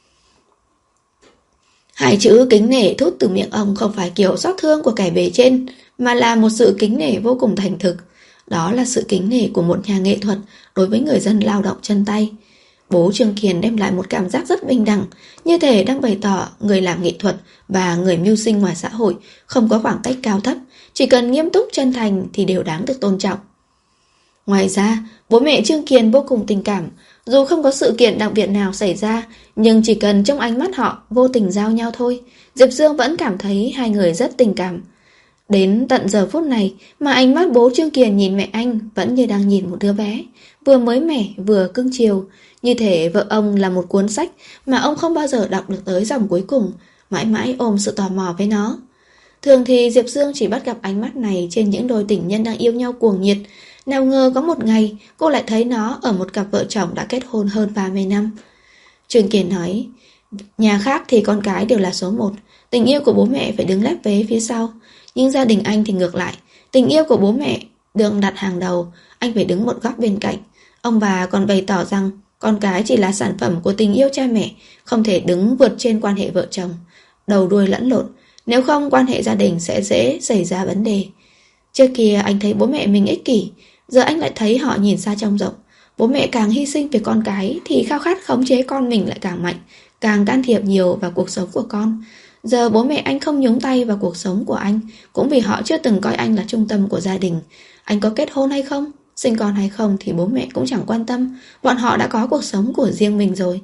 Hai chữ kính nể thốt từ miệng ông không phải kiểu xót thương của kẻ bề trên, mà là một sự kính nể vô cùng thành thực. Đó là sự kính nể của một nhà nghệ thuật đối với người dân lao động chân tay. Bố Trương Kiền đem lại một cảm giác rất bình đẳng, như thể đang bày tỏ người làm nghệ thuật và người mưu sinh ngoài xã hội không có khoảng cách cao thấp, chỉ cần nghiêm túc chân thành thì đều đáng được tôn trọng. Ngoài ra, bố mẹ Trương Kiền vô cùng tình cảm. Dù không có sự kiện đặc biệt nào xảy ra, nhưng chỉ cần trong ánh mắt họ vô tình giao nhau thôi, Diệp Dương vẫn cảm thấy hai người rất tình cảm. Đến tận giờ phút này mà ánh mắt bố Trương Kiền nhìn mẹ anh vẫn như đang nhìn một đứa bé, vừa mới mẻ vừa cưng chiều, như thể vợ ông là một cuốn sách mà ông không bao giờ đọc được tới dòng cuối cùng, mãi mãi ôm sự tò mò với nó. Thường thì Diệp Dương chỉ bắt gặp ánh mắt này trên những đôi tình nhân đang yêu nhau cuồng nhiệt. Nào ngờ có một ngày cô lại thấy nó ở một cặp vợ chồng đã kết hôn hơn ba mươi năm. Trương Kiền nói, nhà khác thì con cái đều là số một, tình yêu của bố mẹ phải đứng lép vế phía sau. Nhưng gia đình anh thì ngược lại, tình yêu của bố mẹ được đặt hàng đầu, anh phải đứng một góc bên cạnh. Ông bà còn bày tỏ rằng con cái chỉ là sản phẩm của tình yêu cha mẹ, không thể đứng vượt trên quan hệ vợ chồng, đầu đuôi lẫn lộn, nếu không quan hệ gia đình sẽ dễ xảy ra vấn đề. Trước kia anh thấy bố mẹ mình ích kỷ, giờ anh lại thấy họ nhìn xa trông rộng. Bố mẹ càng hy sinh vì con cái thì khao khát khống chế con mình lại càng mạnh, càng can thiệp nhiều vào cuộc sống của con. Giờ bố mẹ anh không nhúng tay vào cuộc sống của anh, cũng vì họ chưa từng coi anh là trung tâm của gia đình. Anh có kết hôn hay không, sinh con hay không thì bố mẹ cũng chẳng quan tâm, bọn họ đã có cuộc sống của riêng mình rồi.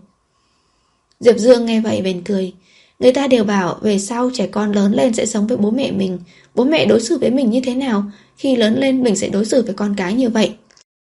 Diệp Dương nghe vậy bèn cười. Người ta đều bảo về sau trẻ con lớn lên sẽ sống với bố mẹ mình. Bố mẹ đối xử với mình như thế nào, khi lớn lên mình sẽ đối xử với con cái như vậy.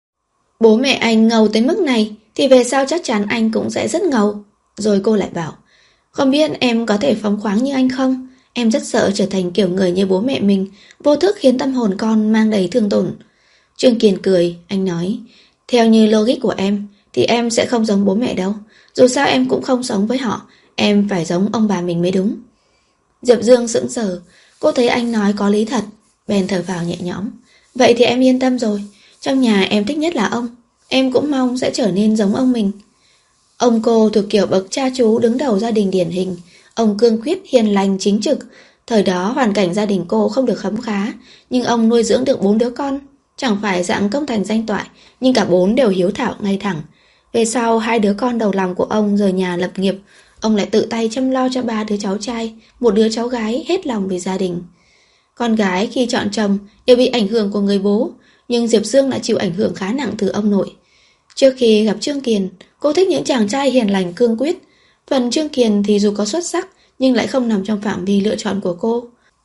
Bố mẹ anh ngầu tới mức này thì về sau chắc chắn anh cũng sẽ rất ngầu. Rồi cô lại bảo, không biết em có thể phóng khoáng như anh không? Em rất sợ trở thành kiểu người như bố mẹ mình, vô thức khiến tâm hồn con mang đầy thương tổn. Trương Kiền cười, anh nói, theo như logic của em thì em sẽ không giống bố mẹ đâu. Dù sao em cũng không sống với họ, em phải giống ông bà mình mới đúng. Diệp Dương sững sờ, cô thấy anh nói có lý thật, bèn thở vào nhẹ nhõm. Vậy thì em yên tâm rồi, trong nhà em thích nhất là ông, em cũng mong sẽ trở nên giống ông mình. Ông cô thuộc kiểu bậc cha chú đứng đầu gia đình điển hình. Ông cương quyết, hiền lành, chính trực. Thời đó hoàn cảnh gia đình cô không được khấm khá, nhưng ông nuôi dưỡng được bốn đứa con. Chẳng phải dạng công thành danh toại, nhưng cả bốn đều hiếu thảo ngay thẳng. Về sau hai đứa con đầu lòng của ông rời nhà lập nghiệp, ông lại tự tay chăm lo cho ba đứa cháu trai, một đứa cháu gái hết lòng vì gia đình. Con gái khi chọn chồng đều bị ảnh hưởng của người bố, nhưng Diệp Dương lại chịu ảnh hưởng khá nặng từ ông nội. Trước khi gặp Trương Kiền, cô thích những chàng trai hiền lành cương quyết. Phần Trương Kiền thì dù có xuất sắc nhưng lại không nằm trong phạm vi lựa chọn của cô.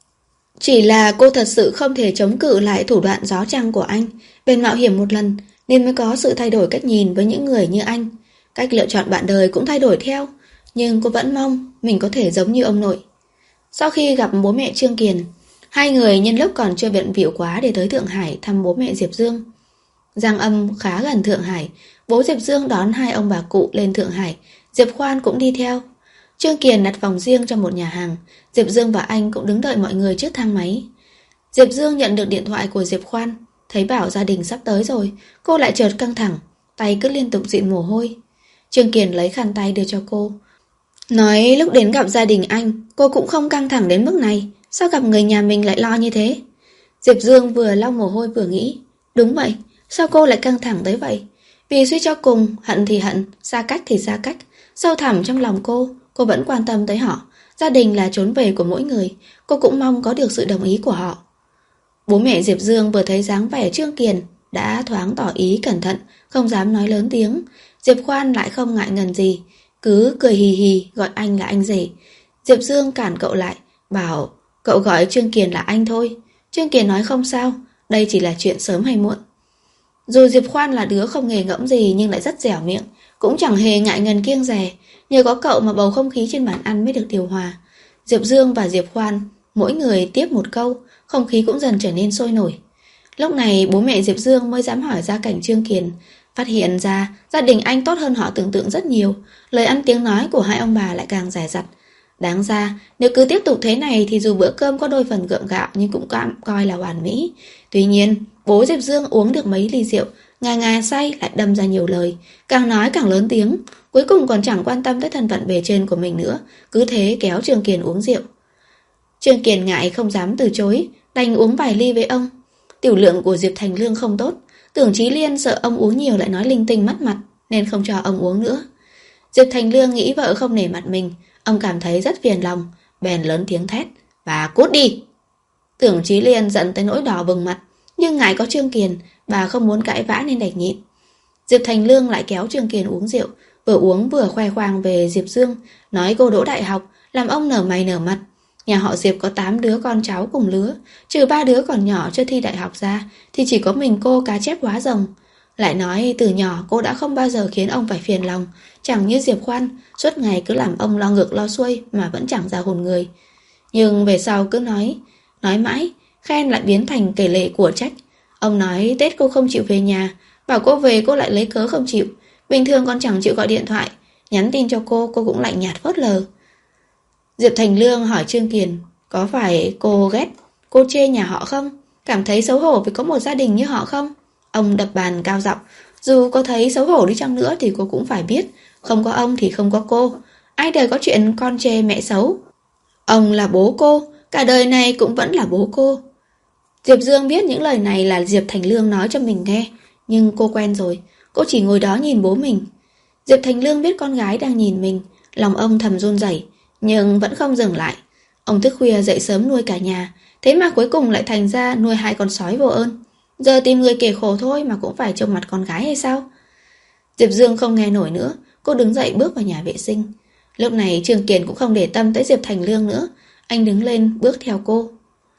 Chỉ là cô thật sự không thể chống cự lại thủ đoạn gió trăng của anh, bèn mạo hiểm một lần nên mới có sự thay đổi cách nhìn với những người như anh. Cách lựa chọn bạn đời cũng thay đổi theo, nhưng cô vẫn mong mình có thể giống như ông nội. Sau khi gặp bố mẹ Trương Kiền, hai người nhân lúc còn chưa bận bịu quá để tới Thượng Hải thăm bố mẹ Diệp Dương. Giang Âm khá gần Thượng Hải, bố Diệp Dương đón hai ông bà cụ lên Thượng Hải, Diệp Khoan cũng đi theo. Trương Kiền đặt phòng riêng trong một nhà hàng, Diệp Dương và anh cũng đứng đợi mọi người trước thang máy. Diệp Dương nhận được điện thoại của Diệp Khoan, thấy bảo gia đình sắp tới rồi, cô lại chợt căng thẳng, tay cứ liên tục dịn mồ hôi. Trương Kiền lấy khăn tay đưa cho cô, nói lúc đến gặp gia đình anh, cô cũng không căng thẳng đến mức này, sao gặp người nhà mình lại lo như thế? Diệp Dương vừa lau mồ hôi vừa nghĩ, đúng vậy, sao cô lại căng thẳng tới vậy? Vì suy cho cùng, hận thì hận, xa cách thì xa cách, sâu thẳm trong lòng cô, cô vẫn quan tâm tới họ. Gia đình là trốn về của mỗi người, cô cũng mong có được sự đồng ý của họ. Bố mẹ Diệp Dương vừa thấy dáng vẻ Trương Kiền đã thoáng tỏ ý cẩn thận, không dám nói lớn tiếng. Diệp Khoan lại không ngại ngần gì, cứ cười hì hì gọi anh là anh rể. Diệp Dương cản cậu lại, bảo cậu gọi Trương Kiền là anh thôi. Trương Kiền nói không sao, đây chỉ là chuyện sớm hay muộn. Dù Diệp Khoan là đứa không nghề ngẫm gì nhưng lại rất dẻo miệng, cũng chẳng hề ngại ngần kiêng dè. Nhờ có cậu mà bầu không khí trên bàn ăn mới được điều hòa. Diệp Dương và Diệp Khoan mỗi người tiếp một câu, không khí cũng dần trở nên sôi nổi. Lúc này bố mẹ Diệp Dương mới dám hỏi gia cảnh Trương Kiền. Phát hiện ra gia đình anh tốt hơn họ tưởng tượng rất nhiều. Lời ăn tiếng nói của hai ông bà lại càng dè dặt. Đáng ra nếu cứ tiếp tục thế này thì dù bữa cơm có đôi phần gượng gạo nhưng cũng coi là hoàn mỹ. Tuy nhiên bố Diệp Dương uống được mấy ly rượu, ngà ngà say lại đâm ra nhiều lời, càng nói càng lớn tiếng, cuối cùng còn chẳng quan tâm tới thân phận bề trên của mình nữa, cứ thế kéo Trương Kiền uống rượu. Trương Kiền ngại không dám từ chối, đành uống vài ly với ông. Tiểu lượng của Diệp Thành Lương không tốt, Tưởng Chí Liên sợ ông uống nhiều lại nói linh tinh mất mặt nên không cho ông uống nữa. Diệp Thành Lương nghĩ vợ không nể mặt mình, ông cảm thấy rất phiền lòng, bèn lớn tiếng thét: "Bà cút đi!" Tưởng Chí Liên giận tới nỗi đỏ bừng mặt, nhưng ngại có Trương Kiền, bà không muốn cãi vã nên đành nhịn. Diệp Thành Lương lại kéo Trương Kiền uống rượu, vừa uống vừa khoe khoang về Diệp Dương, nói cô đỗ đại học, làm ông nở mày nở mặt. Nhà họ Diệp có tám đứa con cháu cùng lứa, trừ ba đứa còn nhỏ chưa thi đại học ra, thì chỉ có mình cô cá chép hóa rồng. Lại nói từ nhỏ cô đã không bao giờ khiến ông phải phiền lòng, chẳng như Diệp Khoan, suốt ngày cứ làm ông lo ngược lo xuôi mà vẫn chẳng ra hồn người. Nhưng về sau cứ nói, nói mãi, khen lại biến thành kể lể của trách. Ông nói Tết cô không chịu về nhà, bảo cô về cô lại lấy cớ không chịu, bình thường còn chẳng chịu gọi điện thoại, nhắn tin cho cô, cô cũng lạnh nhạt phớt lờ. Diệp Thành Lương hỏi Trương Kiền, có phải cô ghét, cô chê nhà họ không? Cảm thấy xấu hổ vì có một gia đình như họ không? Ông đập bàn cao giọng, dù có thấy xấu hổ đi chăng nữa thì cô cũng phải biết, không có ông thì không có cô. Ai đời có chuyện con chê mẹ xấu. Ông là bố cô, cả đời này cũng vẫn là bố cô. Diệp Dương biết những lời này là Diệp Thành Lương nói cho mình nghe, nhưng cô quen rồi, cô chỉ ngồi đó nhìn bố mình. Diệp Thành Lương biết con gái đang nhìn mình, lòng ông thầm run rẩy, nhưng vẫn không dừng lại. Ông thức khuya dậy sớm nuôi cả nhà, thế mà cuối cùng lại thành ra nuôi hai con sói vô ơn. Giờ tìm người kể khổ thôi mà cũng phải trông mặt con gái hay sao? Diệp Dương không nghe nổi nữa, cô đứng dậy bước vào nhà vệ sinh. Lúc này Trương Kiền cũng không để tâm tới Diệp Thành Lương nữa, anh đứng lên bước theo cô.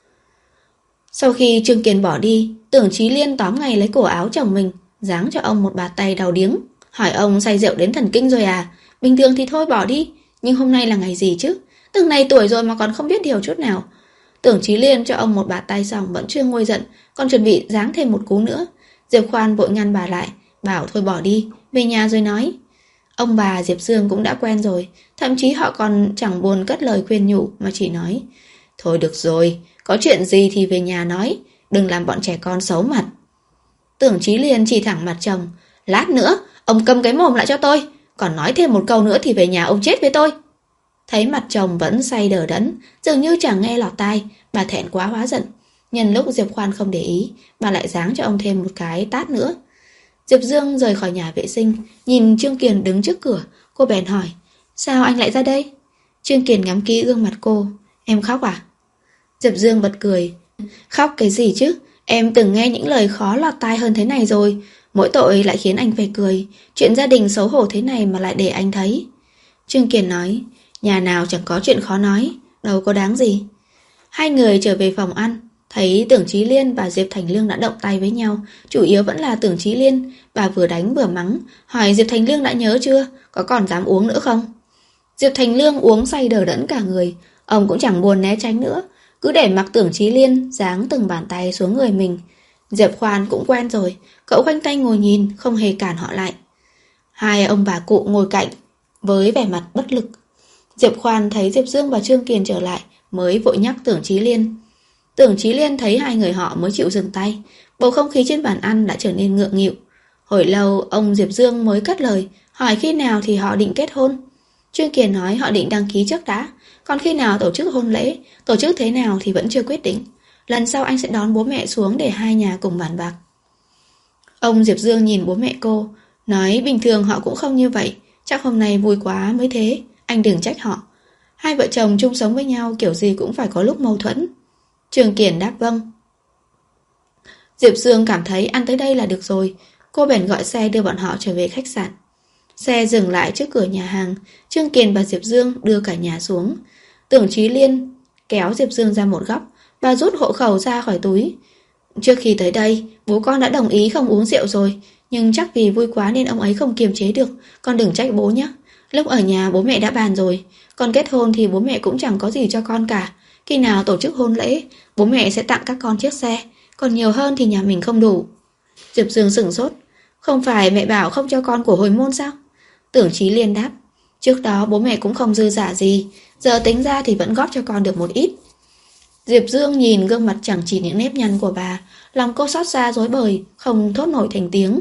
Sau khi Trương Kiền bỏ đi, Tưởng Chí Liên tóm ngay lấy cổ áo chồng mình, giáng cho ông một bạt tay đau điếng, hỏi ông say rượu đến thần kinh rồi à? Bình thường thì thôi bỏ đi, nhưng hôm nay là ngày gì chứ? Từng này tuổi rồi mà còn không biết điều chút nào. Tưởng Chí Liên cho ông một bạt tay xong vẫn chưa nguôi giận, còn chuẩn bị giáng thêm một cú nữa. Diệp Khoan vội ngăn bà lại, bảo thôi bỏ đi, về nhà rồi nói. Ông bà Diệp Dương cũng đã quen rồi, thậm chí họ còn chẳng buồn cất lời khuyên nhủ mà chỉ nói, thôi được rồi, có chuyện gì thì về nhà nói, đừng làm bọn trẻ con xấu mặt. Tưởng Chí Liên chỉ thẳng mặt chồng, lát nữa ông câm cái mồm lại cho tôi, còn nói thêm một câu nữa thì về nhà ông chết với tôi. Thấy mặt chồng vẫn say đờ đẫn, dường như chẳng nghe lọt tai, bà thẹn quá hóa giận. Nhân lúc Diệp Khoan không để ý, bà lại giáng cho ông thêm một cái tát nữa. Diệp Dương rời khỏi nhà vệ sinh, nhìn Trương Kiền đứng trước cửa, cô bèn hỏi, sao anh lại ra đây? Trương Kiền ngắm kỹ gương mặt cô, em khóc à? Diệp Dương bật cười, khóc cái gì chứ, em từng nghe những lời khó lọt tai hơn thế này rồi, mỗi tội lại khiến anh phải cười, chuyện gia đình xấu hổ thế này mà lại để anh thấy. Trương Kiền nói, nhà nào chẳng có chuyện khó nói, đâu có đáng gì. Hai người trở về phòng ăn, thấy Tưởng Chí Liên và Diệp Thành Lương đã động tay với nhau, chủ yếu vẫn là Tưởng Chí Liên, bà vừa đánh vừa mắng, hỏi Diệp Thành Lương đã nhớ chưa, có còn dám uống nữa không? Diệp Thành Lương uống say đờ đẫn cả người, ông cũng chẳng buồn né tránh nữa, cứ để mặc Tưởng Chí Liên giáng từng bàn tay xuống người mình. Diệp Khoan cũng quen rồi, cậu khoanh tay ngồi nhìn, không hề cản họ lại. Hai ông bà cụ ngồi cạnh, với vẻ mặt bất lực. Diệp Khoan thấy Diệp Dương và Trương Kiền trở lại, mới vội nhắc Tưởng Chí Liên. Tưởng Chí Liên thấy hai người họ mới chịu dừng tay, bầu không khí trên bàn ăn đã trở nên ngượng nghịu. Hồi lâu ông Diệp Dương mới cất lời, hỏi khi nào thì họ định kết hôn. Trương Kiền nói họ định đăng ký trước đã, còn khi nào tổ chức hôn lễ, tổ chức thế nào thì vẫn chưa quyết định. Lần sau anh sẽ đón bố mẹ xuống để hai nhà cùng bàn bạc. Ông Diệp Dương nhìn bố mẹ cô, nói bình thường họ cũng không như vậy, chắc hôm nay vui quá mới thế, anh đừng trách họ. Hai vợ chồng chung sống với nhau kiểu gì cũng phải có lúc mâu thuẫn. Trương Kiền đáp vâng. Diệp Dương cảm thấy ăn tới đây là được rồi, cô bèn gọi xe đưa bọn họ trở về khách sạn. Xe dừng lại trước cửa nhà hàng, Trương Kiền và Diệp Dương đưa cả nhà xuống. Tưởng Chí Liên kéo Diệp Dương ra một góc và rút hộ khẩu ra khỏi túi. Trước khi tới đây, bố con đã đồng ý không uống rượu rồi, nhưng chắc vì vui quá nên ông ấy không kiềm chế được, con đừng trách bố nhé. Lúc ở nhà bố mẹ đã bàn rồi, con kết hôn thì bố mẹ cũng chẳng có gì cho con cả. Khi nào tổ chức hôn lễ, bố mẹ sẽ tặng các con chiếc xe, còn nhiều hơn thì nhà mình không đủ. Diệp Dương sửng sốt, Không phải mẹ bảo không cho con của hồi môn sao? Tưởng Chí Liên đáp. Trước đó bố mẹ cũng không dư giả gì, giờ tính ra thì vẫn góp cho con được một ít. Diệp Dương nhìn gương mặt chẳng chỉ những nếp nhăn của bà, lòng cô xót xa rối bời, không thốt nổi thành tiếng.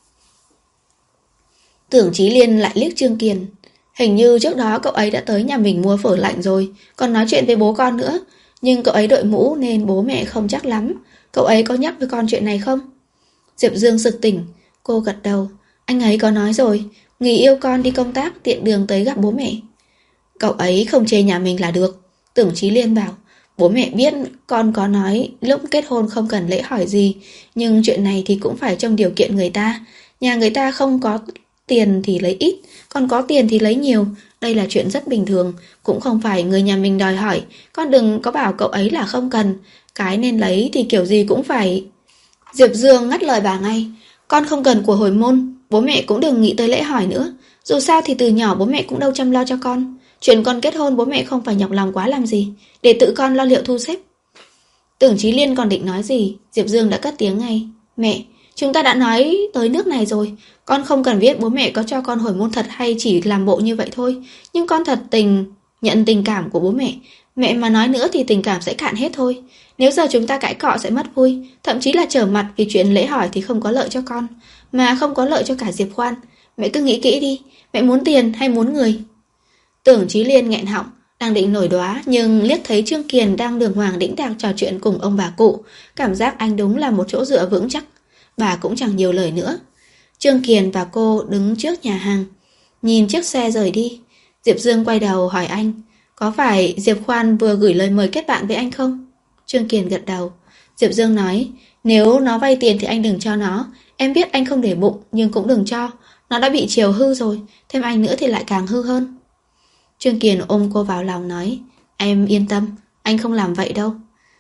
Tưởng Chí Liên lại liếc Trương Kiền. Hình như trước đó cậu ấy đã tới nhà mình mua phở lạnh rồi, còn nói chuyện với bố con nữa. Nhưng cậu ấy đội mũ nên bố mẹ không chắc lắm. Cậu ấy có nhắc với con chuyện này không? Diệp Dương sực tỉnh. Cô gật đầu. Anh ấy có nói rồi, người yêu con đi công tác tiện đường tới gặp bố mẹ. Cậu ấy không chê nhà mình là được. Tưởng Chí Liên bảo. Bố mẹ biết con có nói lúc kết hôn không cần lễ hỏi gì, nhưng chuyện này thì cũng phải trong điều kiện người ta. Nhà người ta không có tiền thì lấy ít, còn có tiền thì lấy nhiều. Đây là chuyện rất bình thường, cũng không phải người nhà mình đòi hỏi. Con đừng có bảo cậu ấy là không cần. Cái nên lấy thì kiểu gì cũng phải. Diệp Dương ngắt lời bà ngay. Con không cần của hồi môn, bố mẹ cũng đừng nghĩ tới lễ hỏi nữa. Dù sao thì từ nhỏ bố mẹ cũng đâu chăm lo cho con. Chuyện con kết hôn bố mẹ không phải nhọc lòng quá làm gì, để tự con lo liệu thu xếp. Tưởng Chí Liên còn định nói gì, Diệp Dương đã cất tiếng ngay. Mẹ, chúng ta đã nói tới nước này rồi. Con không cần biết bố mẹ có cho con hồi môn thật hay chỉ làm bộ như vậy thôi. Nhưng con thật tình nhận tình cảm của bố mẹ. Mẹ mà nói nữa thì tình cảm sẽ cạn hết thôi. Nếu giờ chúng ta cãi cọ sẽ mất vui, thậm chí là trở mặt vì chuyện lễ hỏi thì không có lợi cho con, mà không có lợi cho cả Diệp Khoan. Mẹ cứ nghĩ kỹ đi, mẹ muốn tiền hay muốn người? Tưởng Chí Liên nghẹn họng, đang định nổi đoá, nhưng liếc thấy Trương Kiền đang đường hoàng đĩnh đạc trò chuyện cùng ông bà cụ, cảm giác anh đúng là một chỗ dựa vững chắc. Bà cũng chẳng nhiều lời nữa. Trương Kiền và cô đứng trước nhà hàng, nhìn chiếc xe rời đi. Diệp Dương quay đầu hỏi anh, có phải Diệp Khoan vừa gửi lời mời kết bạn với anh không? Trương Kiền gật đầu. Diệp Dương nói, nếu nó vay tiền thì anh đừng cho nó. Em biết anh không để bụng, nhưng cũng đừng cho. Nó đã bị chiều hư rồi, thêm anh nữa thì lại càng hư hơn. Trương Kiền ôm cô vào lòng nói, em yên tâm, anh không làm vậy đâu.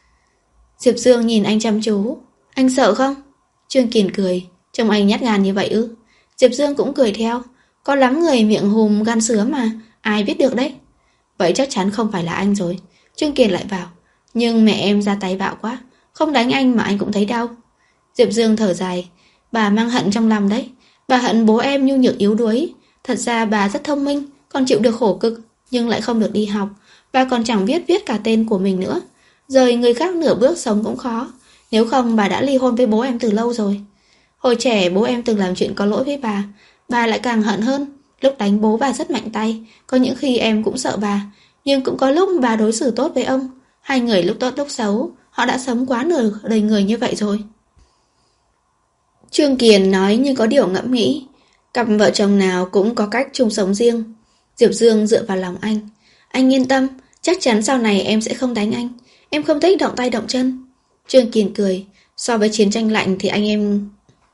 Diệp Dương nhìn anh chăm chú. Anh sợ không? Trương Kiền cười, trông anh nhát gan như vậy ư? Diệp Dương cũng cười theo. Có lắm người miệng hùm gan sứa mà, ai biết được đấy. Vậy chắc chắn không phải là anh rồi. Trương Kiền lại bảo, nhưng mẹ em ra tay bạo quá, không đánh anh mà anh cũng thấy đau. Diệp Dương thở dài, bà mang hận trong lòng đấy. Bà hận bố em nhu nhược yếu đuối. Thật ra bà rất thông minh, còn chịu được khổ cực, nhưng lại không được đi học. Bà còn chẳng biết viết cả tên của mình nữa. Rời người khác nửa bước sống cũng khó. Nếu không bà đã ly hôn với bố em từ lâu rồi. Hồi trẻ bố em từng làm chuyện có lỗi với bà, bà lại càng hận hơn. Lúc đánh bố bà rất mạnh tay, có những khi em cũng sợ bà, nhưng cũng có lúc bà đối xử tốt với ông. Hai người lúc tốt lúc xấu, họ đã sống quá nửa đời người như vậy rồi. Trương Kiền nói như có điều ngẫm nghĩ. Cặp vợ chồng nào cũng có cách chung sống riêng. Diệp Dương dựa vào lòng anh. Anh yên tâm, chắc chắn sau này em sẽ không đánh anh. Em không thích động tay động chân. Trương Kiền cười. So với chiến tranh lạnh thì anh em...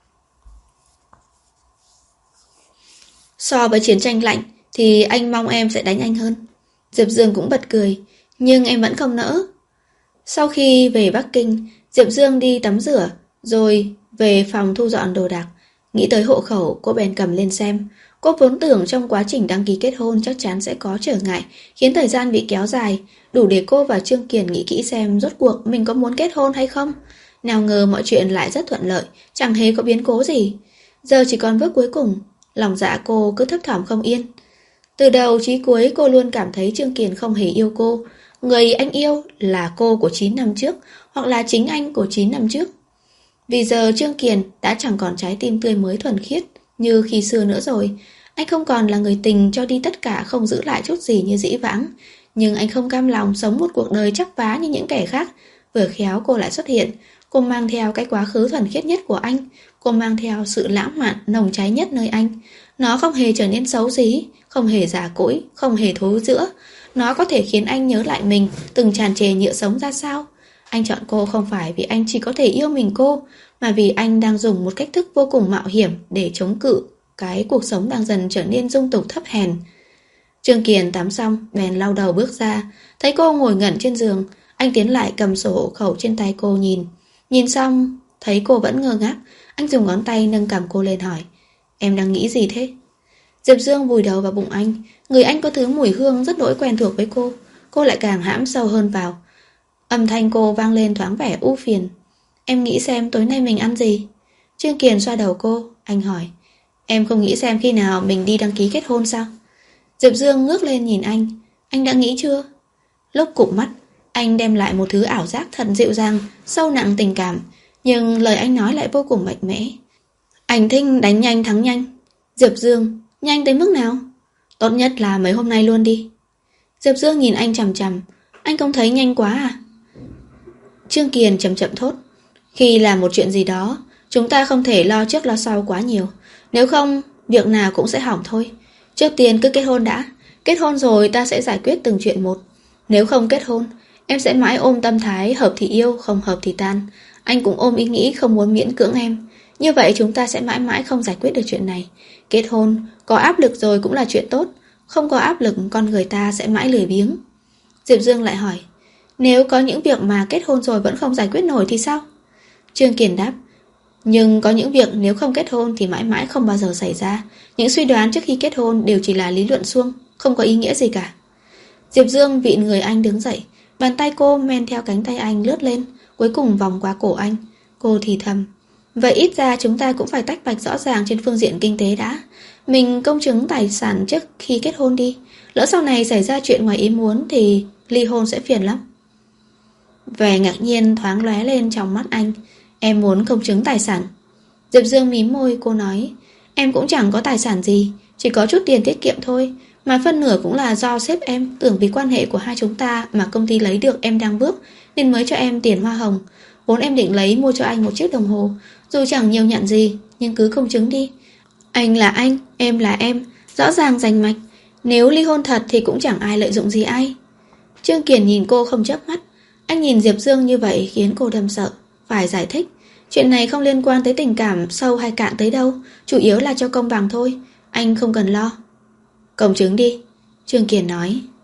So với chiến tranh lạnh thì anh mong em sẽ đánh anh hơn. Diệp Dương cũng bật cười. Nhưng em vẫn không nỡ. Sau khi về Bắc Kinh, Diệp Dương đi tắm rửa, rồi về phòng thu dọn đồ đạc. Nghĩ tới hộ khẩu, cô bèn cầm lên xem. Cô vốn tưởng trong quá trình đăng ký kết hôn chắc chắn sẽ có trở ngại, khiến thời gian bị kéo dài, đủ để cô và Trương Kiền nghĩ kỹ xem rốt cuộc mình có muốn kết hôn hay không. Nào ngờ mọi chuyện lại rất thuận lợi, chẳng hề có biến cố gì. Giờ chỉ còn bước cuối cùng, lòng dạ cô cứ thấp thỏm không yên. Từ đầu chí cuối cô luôn cảm thấy Trương Kiền không hề yêu cô. Người anh yêu là cô của chín năm trước, hoặc là chính anh của chín năm trước. Vì giờ Trương Kiền đã chẳng còn trái tim tươi mới thuần khiết như khi xưa nữa rồi. Anh không còn là người tình cho đi tất cả, không giữ lại chút gì như dĩ vãng. Nhưng anh không cam lòng sống một cuộc đời chắp vá như những kẻ khác. Vừa khéo cô lại xuất hiện. Cô mang theo cái quá khứ thuần khiết nhất của anh. Cô mang theo sự lãng mạn nồng cháy nhất nơi anh. Nó không hề trở nên xấu xí, không hề già cỗi, không hề thối rữa. Nó có thể khiến anh nhớ lại mình từng tràn trề nhựa sống ra sao. Anh chọn cô không phải vì anh chỉ có thể yêu mình cô, mà vì anh đang dùng một cách thức vô cùng mạo hiểm để chống cự cái cuộc sống đang dần trở nên dung tục thấp hèn. Trương Kiền tắm xong bèn lau đầu bước ra. Thấy cô ngồi ngẩn trên giường, anh tiến lại cầm sổ hộ khẩu trên tay cô nhìn. Nhìn xong thấy cô vẫn ngơ ngác, anh dùng ngón tay nâng cằm cô lên hỏi, em đang nghĩ gì thế? Diệp Dương vùi đầu vào bụng anh. Người anh có thứ mùi hương rất đỗi quen thuộc với cô. Cô lại càng hãm sâu hơn vào. Âm thanh cô vang lên thoáng vẻ u phiền. Em nghĩ xem tối nay mình ăn gì? Trương Kiền xoa đầu cô, anh hỏi, em không nghĩ xem khi nào mình đi đăng ký kết hôn sao? Diệp Dương ngước lên nhìn anh, anh đã nghĩ chưa? Lúc cụp mắt, anh đem lại một thứ ảo giác thật dịu dàng, sâu nặng tình cảm, nhưng lời anh nói lại vô cùng mạnh mẽ. Anh thích đánh nhanh thắng nhanh. Diệp Dương, nhanh tới mức nào? Tốt nhất là mấy hôm nay luôn đi. Diệp Dương nhìn anh chằm chằm, anh không thấy nhanh quá à? Trương Kiền chậm chậm thốt, khi làm một chuyện gì đó, chúng ta không thể lo trước lo sau quá nhiều, nếu không, việc nào cũng sẽ hỏng thôi. Trước tiên cứ kết hôn đã, kết hôn rồi ta sẽ giải quyết từng chuyện một. Nếu không kết hôn, em sẽ mãi ôm tâm thái hợp thì yêu, không hợp thì tan. Anh cũng ôm ý nghĩ không muốn miễn cưỡng em. Như vậy chúng ta sẽ mãi mãi không giải quyết được chuyện này. Kết hôn, có áp lực rồi cũng là chuyện tốt. Không có áp lực, con người ta sẽ mãi lười biếng. Diệp Dương lại hỏi, nếu có những việc mà kết hôn rồi vẫn không giải quyết nổi thì sao? Trương Kiền đáp, nhưng có những việc nếu không kết hôn thì mãi mãi không bao giờ xảy ra. Những suy đoán trước khi kết hôn đều chỉ là lý luận suông, không có ý nghĩa gì cả. Diệp Dương vịn người anh đứng dậy, bàn tay cô men theo cánh tay anh lướt lên, cuối cùng vòng qua cổ anh. Cô thì thầm, vậy ít ra chúng ta cũng phải tách bạch rõ ràng trên phương diện kinh tế đã. Mình công chứng tài sản trước khi kết hôn đi. Lỡ sau này xảy ra chuyện ngoài ý muốn thì ly hôn sẽ phiền lắm. Vẻ ngạc nhiên thoáng lóe lên trong mắt anh. Em muốn công chứng tài sản? Diệp Dương mím môi, cô nói, em cũng chẳng có tài sản gì, chỉ có chút tiền tiết kiệm thôi, mà phân nửa cũng là do sếp em tưởng vì quan hệ của hai chúng ta mà công ty lấy được em đang bước nên mới cho em tiền hoa hồng. Vốn em định lấy mua cho anh một chiếc đồng hồ, dù chẳng nhiều nhận gì, nhưng cứ công chứng đi. Anh là anh, em là em, rõ ràng rành mạch. Nếu ly hôn thật thì cũng chẳng ai lợi dụng gì ai. Trương Kiền nhìn cô không chớp mắt. Anh nhìn Diệp Dương như vậy khiến cô đâm sợ. Phải giải thích, chuyện này không liên quan tới tình cảm sâu hay cạn tới đâu, chủ yếu là cho công bằng thôi. Anh không cần lo. Công chứng đi, Trương Kiền nói.